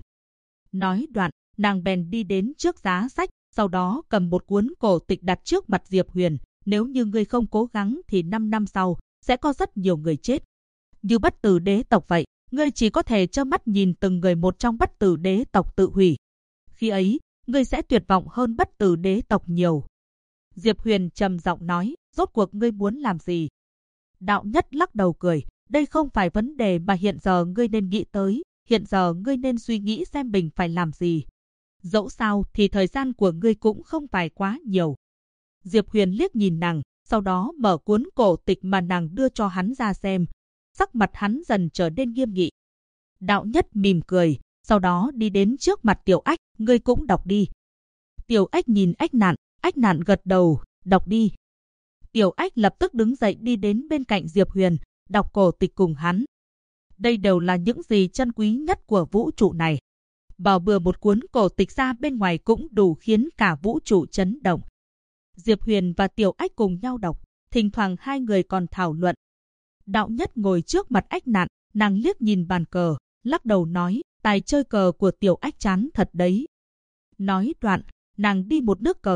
Nói đoạn, nàng bèn đi đến trước giá sách, sau đó cầm một cuốn cổ tịch đặt trước mặt Diệp Huyền. Nếu như ngươi không cố gắng thì 5 năm sau, sẽ có rất nhiều người chết. Như Bất Tử đế tộc vậy, ngươi chỉ có thể trơ mắt nhìn từng người một trong Bất Tử đế tộc tự hủy. Khi ấy, ngươi sẽ tuyệt vọng hơn Bất Tử đế tộc nhiều. Diệp Huyền trầm giọng nói, rốt cuộc ngươi muốn làm gì? Đạo Nhất lắc đầu cười, đây không phải vấn đề mà hiện giờ ngươi nên nghĩ tới, hiện giờ ngươi nên suy nghĩ xem mình phải làm gì. Dẫu sao thì thời gian của ngươi cũng không phải quá nhiều. Diệp Huyền liếc nhìn nàng, sau đó mở cuốn cổ tịch mà nàng đưa cho hắn ra xem. Sắc mặt hắn dần trở nên nghiêm nghị. Đạo Nhất mỉm cười, sau đó đi đến trước mặt Tiểu Ách, ngươi cũng đọc đi. Tiểu Ách nhìn Ách Nạn gật đầu, đọc đi. Tiểu Ách lập tức đứng dậy đi đến bên cạnh Diệp Huyền, đọc cổ tịch cùng hắn. Đây đều là những gì chân quý nhất của vũ trụ này. Bỏ bừa một cuốn cổ tịch ra bên ngoài cũng đủ khiến cả vũ trụ chấn động. Diệp Huyền và Tiểu Ách cùng nhau đọc, thỉnh thoảng hai người còn thảo luận. Đạo Nhất ngồi trước mặt Ách Nạn, nàng liếc nhìn bàn cờ, lắc đầu nói, tài chơi cờ của Tiểu Ách chán thật đấy. Nói đoạn, nàng đi một nước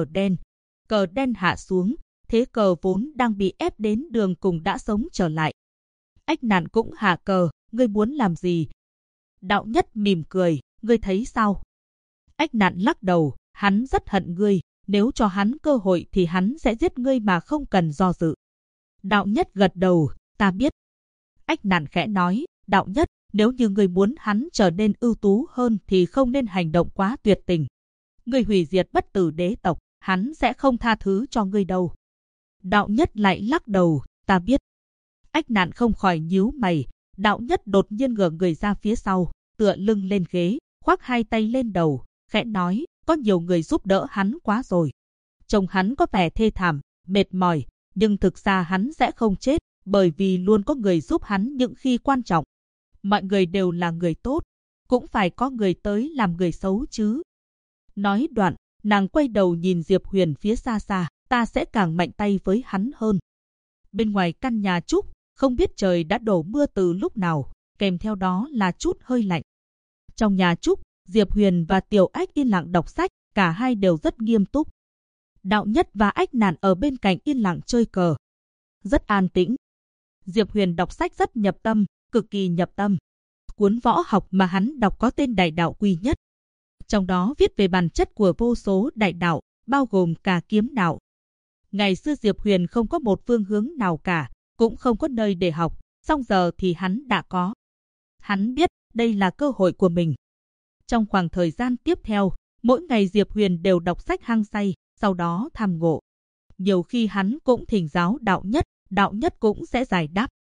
cờ đen hạ xuống, thế cờ vốn đang bị ép đến đường cùng đã sống trở lại. Ách Nạn cũng hạ cờ, ngươi muốn làm gì? Đạo Nhất mỉm cười, ngươi thấy sao? Ách Nạn lắc đầu, hắn rất hận ngươi, nếu cho hắn cơ hội thì hắn sẽ giết ngươi mà không cần do dự. Đạo Nhất gật đầu, ta biết. Ách Nạn khẽ nói, Đạo Nhất, nếu như ngươi muốn hắn trở nên ưu tú hơn thì không nên hành động quá tuyệt tình. Ngươi hủy diệt Bất Tử đế tộc, hắn sẽ không tha thứ cho ngươi đâu. Đạo Nhất lại lắc đầu, ta biết. Ách Nạn không khỏi nhíu mày, Đạo Nhất đột nhiên ngửa người ra phía sau, tựa lưng lên ghế, khoác hai tay lên đầu, khẽ nói, có nhiều người giúp đỡ hắn quá rồi. Trông hắn có vẻ thê thảm, mệt mỏi, nhưng thực ra hắn sẽ không chết, bởi vì luôn có người giúp hắn những khi quan trọng. Mọi người đều là người tốt, cũng phải có người tới làm người xấu chứ. Nói đoạn, nàng quay đầu nhìn Diệp Huyền phía xa xa, ta sẽ càng mạnh tay với hắn hơn. Bên ngoài căn nhà Trúc, không biết trời đã đổ mưa từ lúc nào, kèm theo đó là chút hơi lạnh. Trong nhà Trúc, Diệp Huyền và Tiểu Ách yên lặng đọc sách, cả hai đều rất nghiêm túc. Đạo Nhất và Ách Nạn ở bên cạnh yên lặng chơi cờ. Rất an tĩnh. Diệp Huyền đọc sách rất nhập tâm, cực kỳ nhập tâm. Cuốn võ học mà hắn đọc có tên Đại Đạo Quy Nhất. Trong đó viết về bản chất của vô số đại đạo, bao gồm cả kiếm đạo. Ngày xưa Diệp Huyền không có một phương hướng nào cả, cũng không có nơi để học, song giờ thì hắn đã có. Hắn biết đây là cơ hội của mình. Trong khoảng thời gian tiếp theo, mỗi ngày Diệp Huyền đều đọc sách hăng say, sau đó tham ngộ. Nhiều khi hắn cũng thỉnh giáo Đạo Nhất cũng sẽ giải đáp.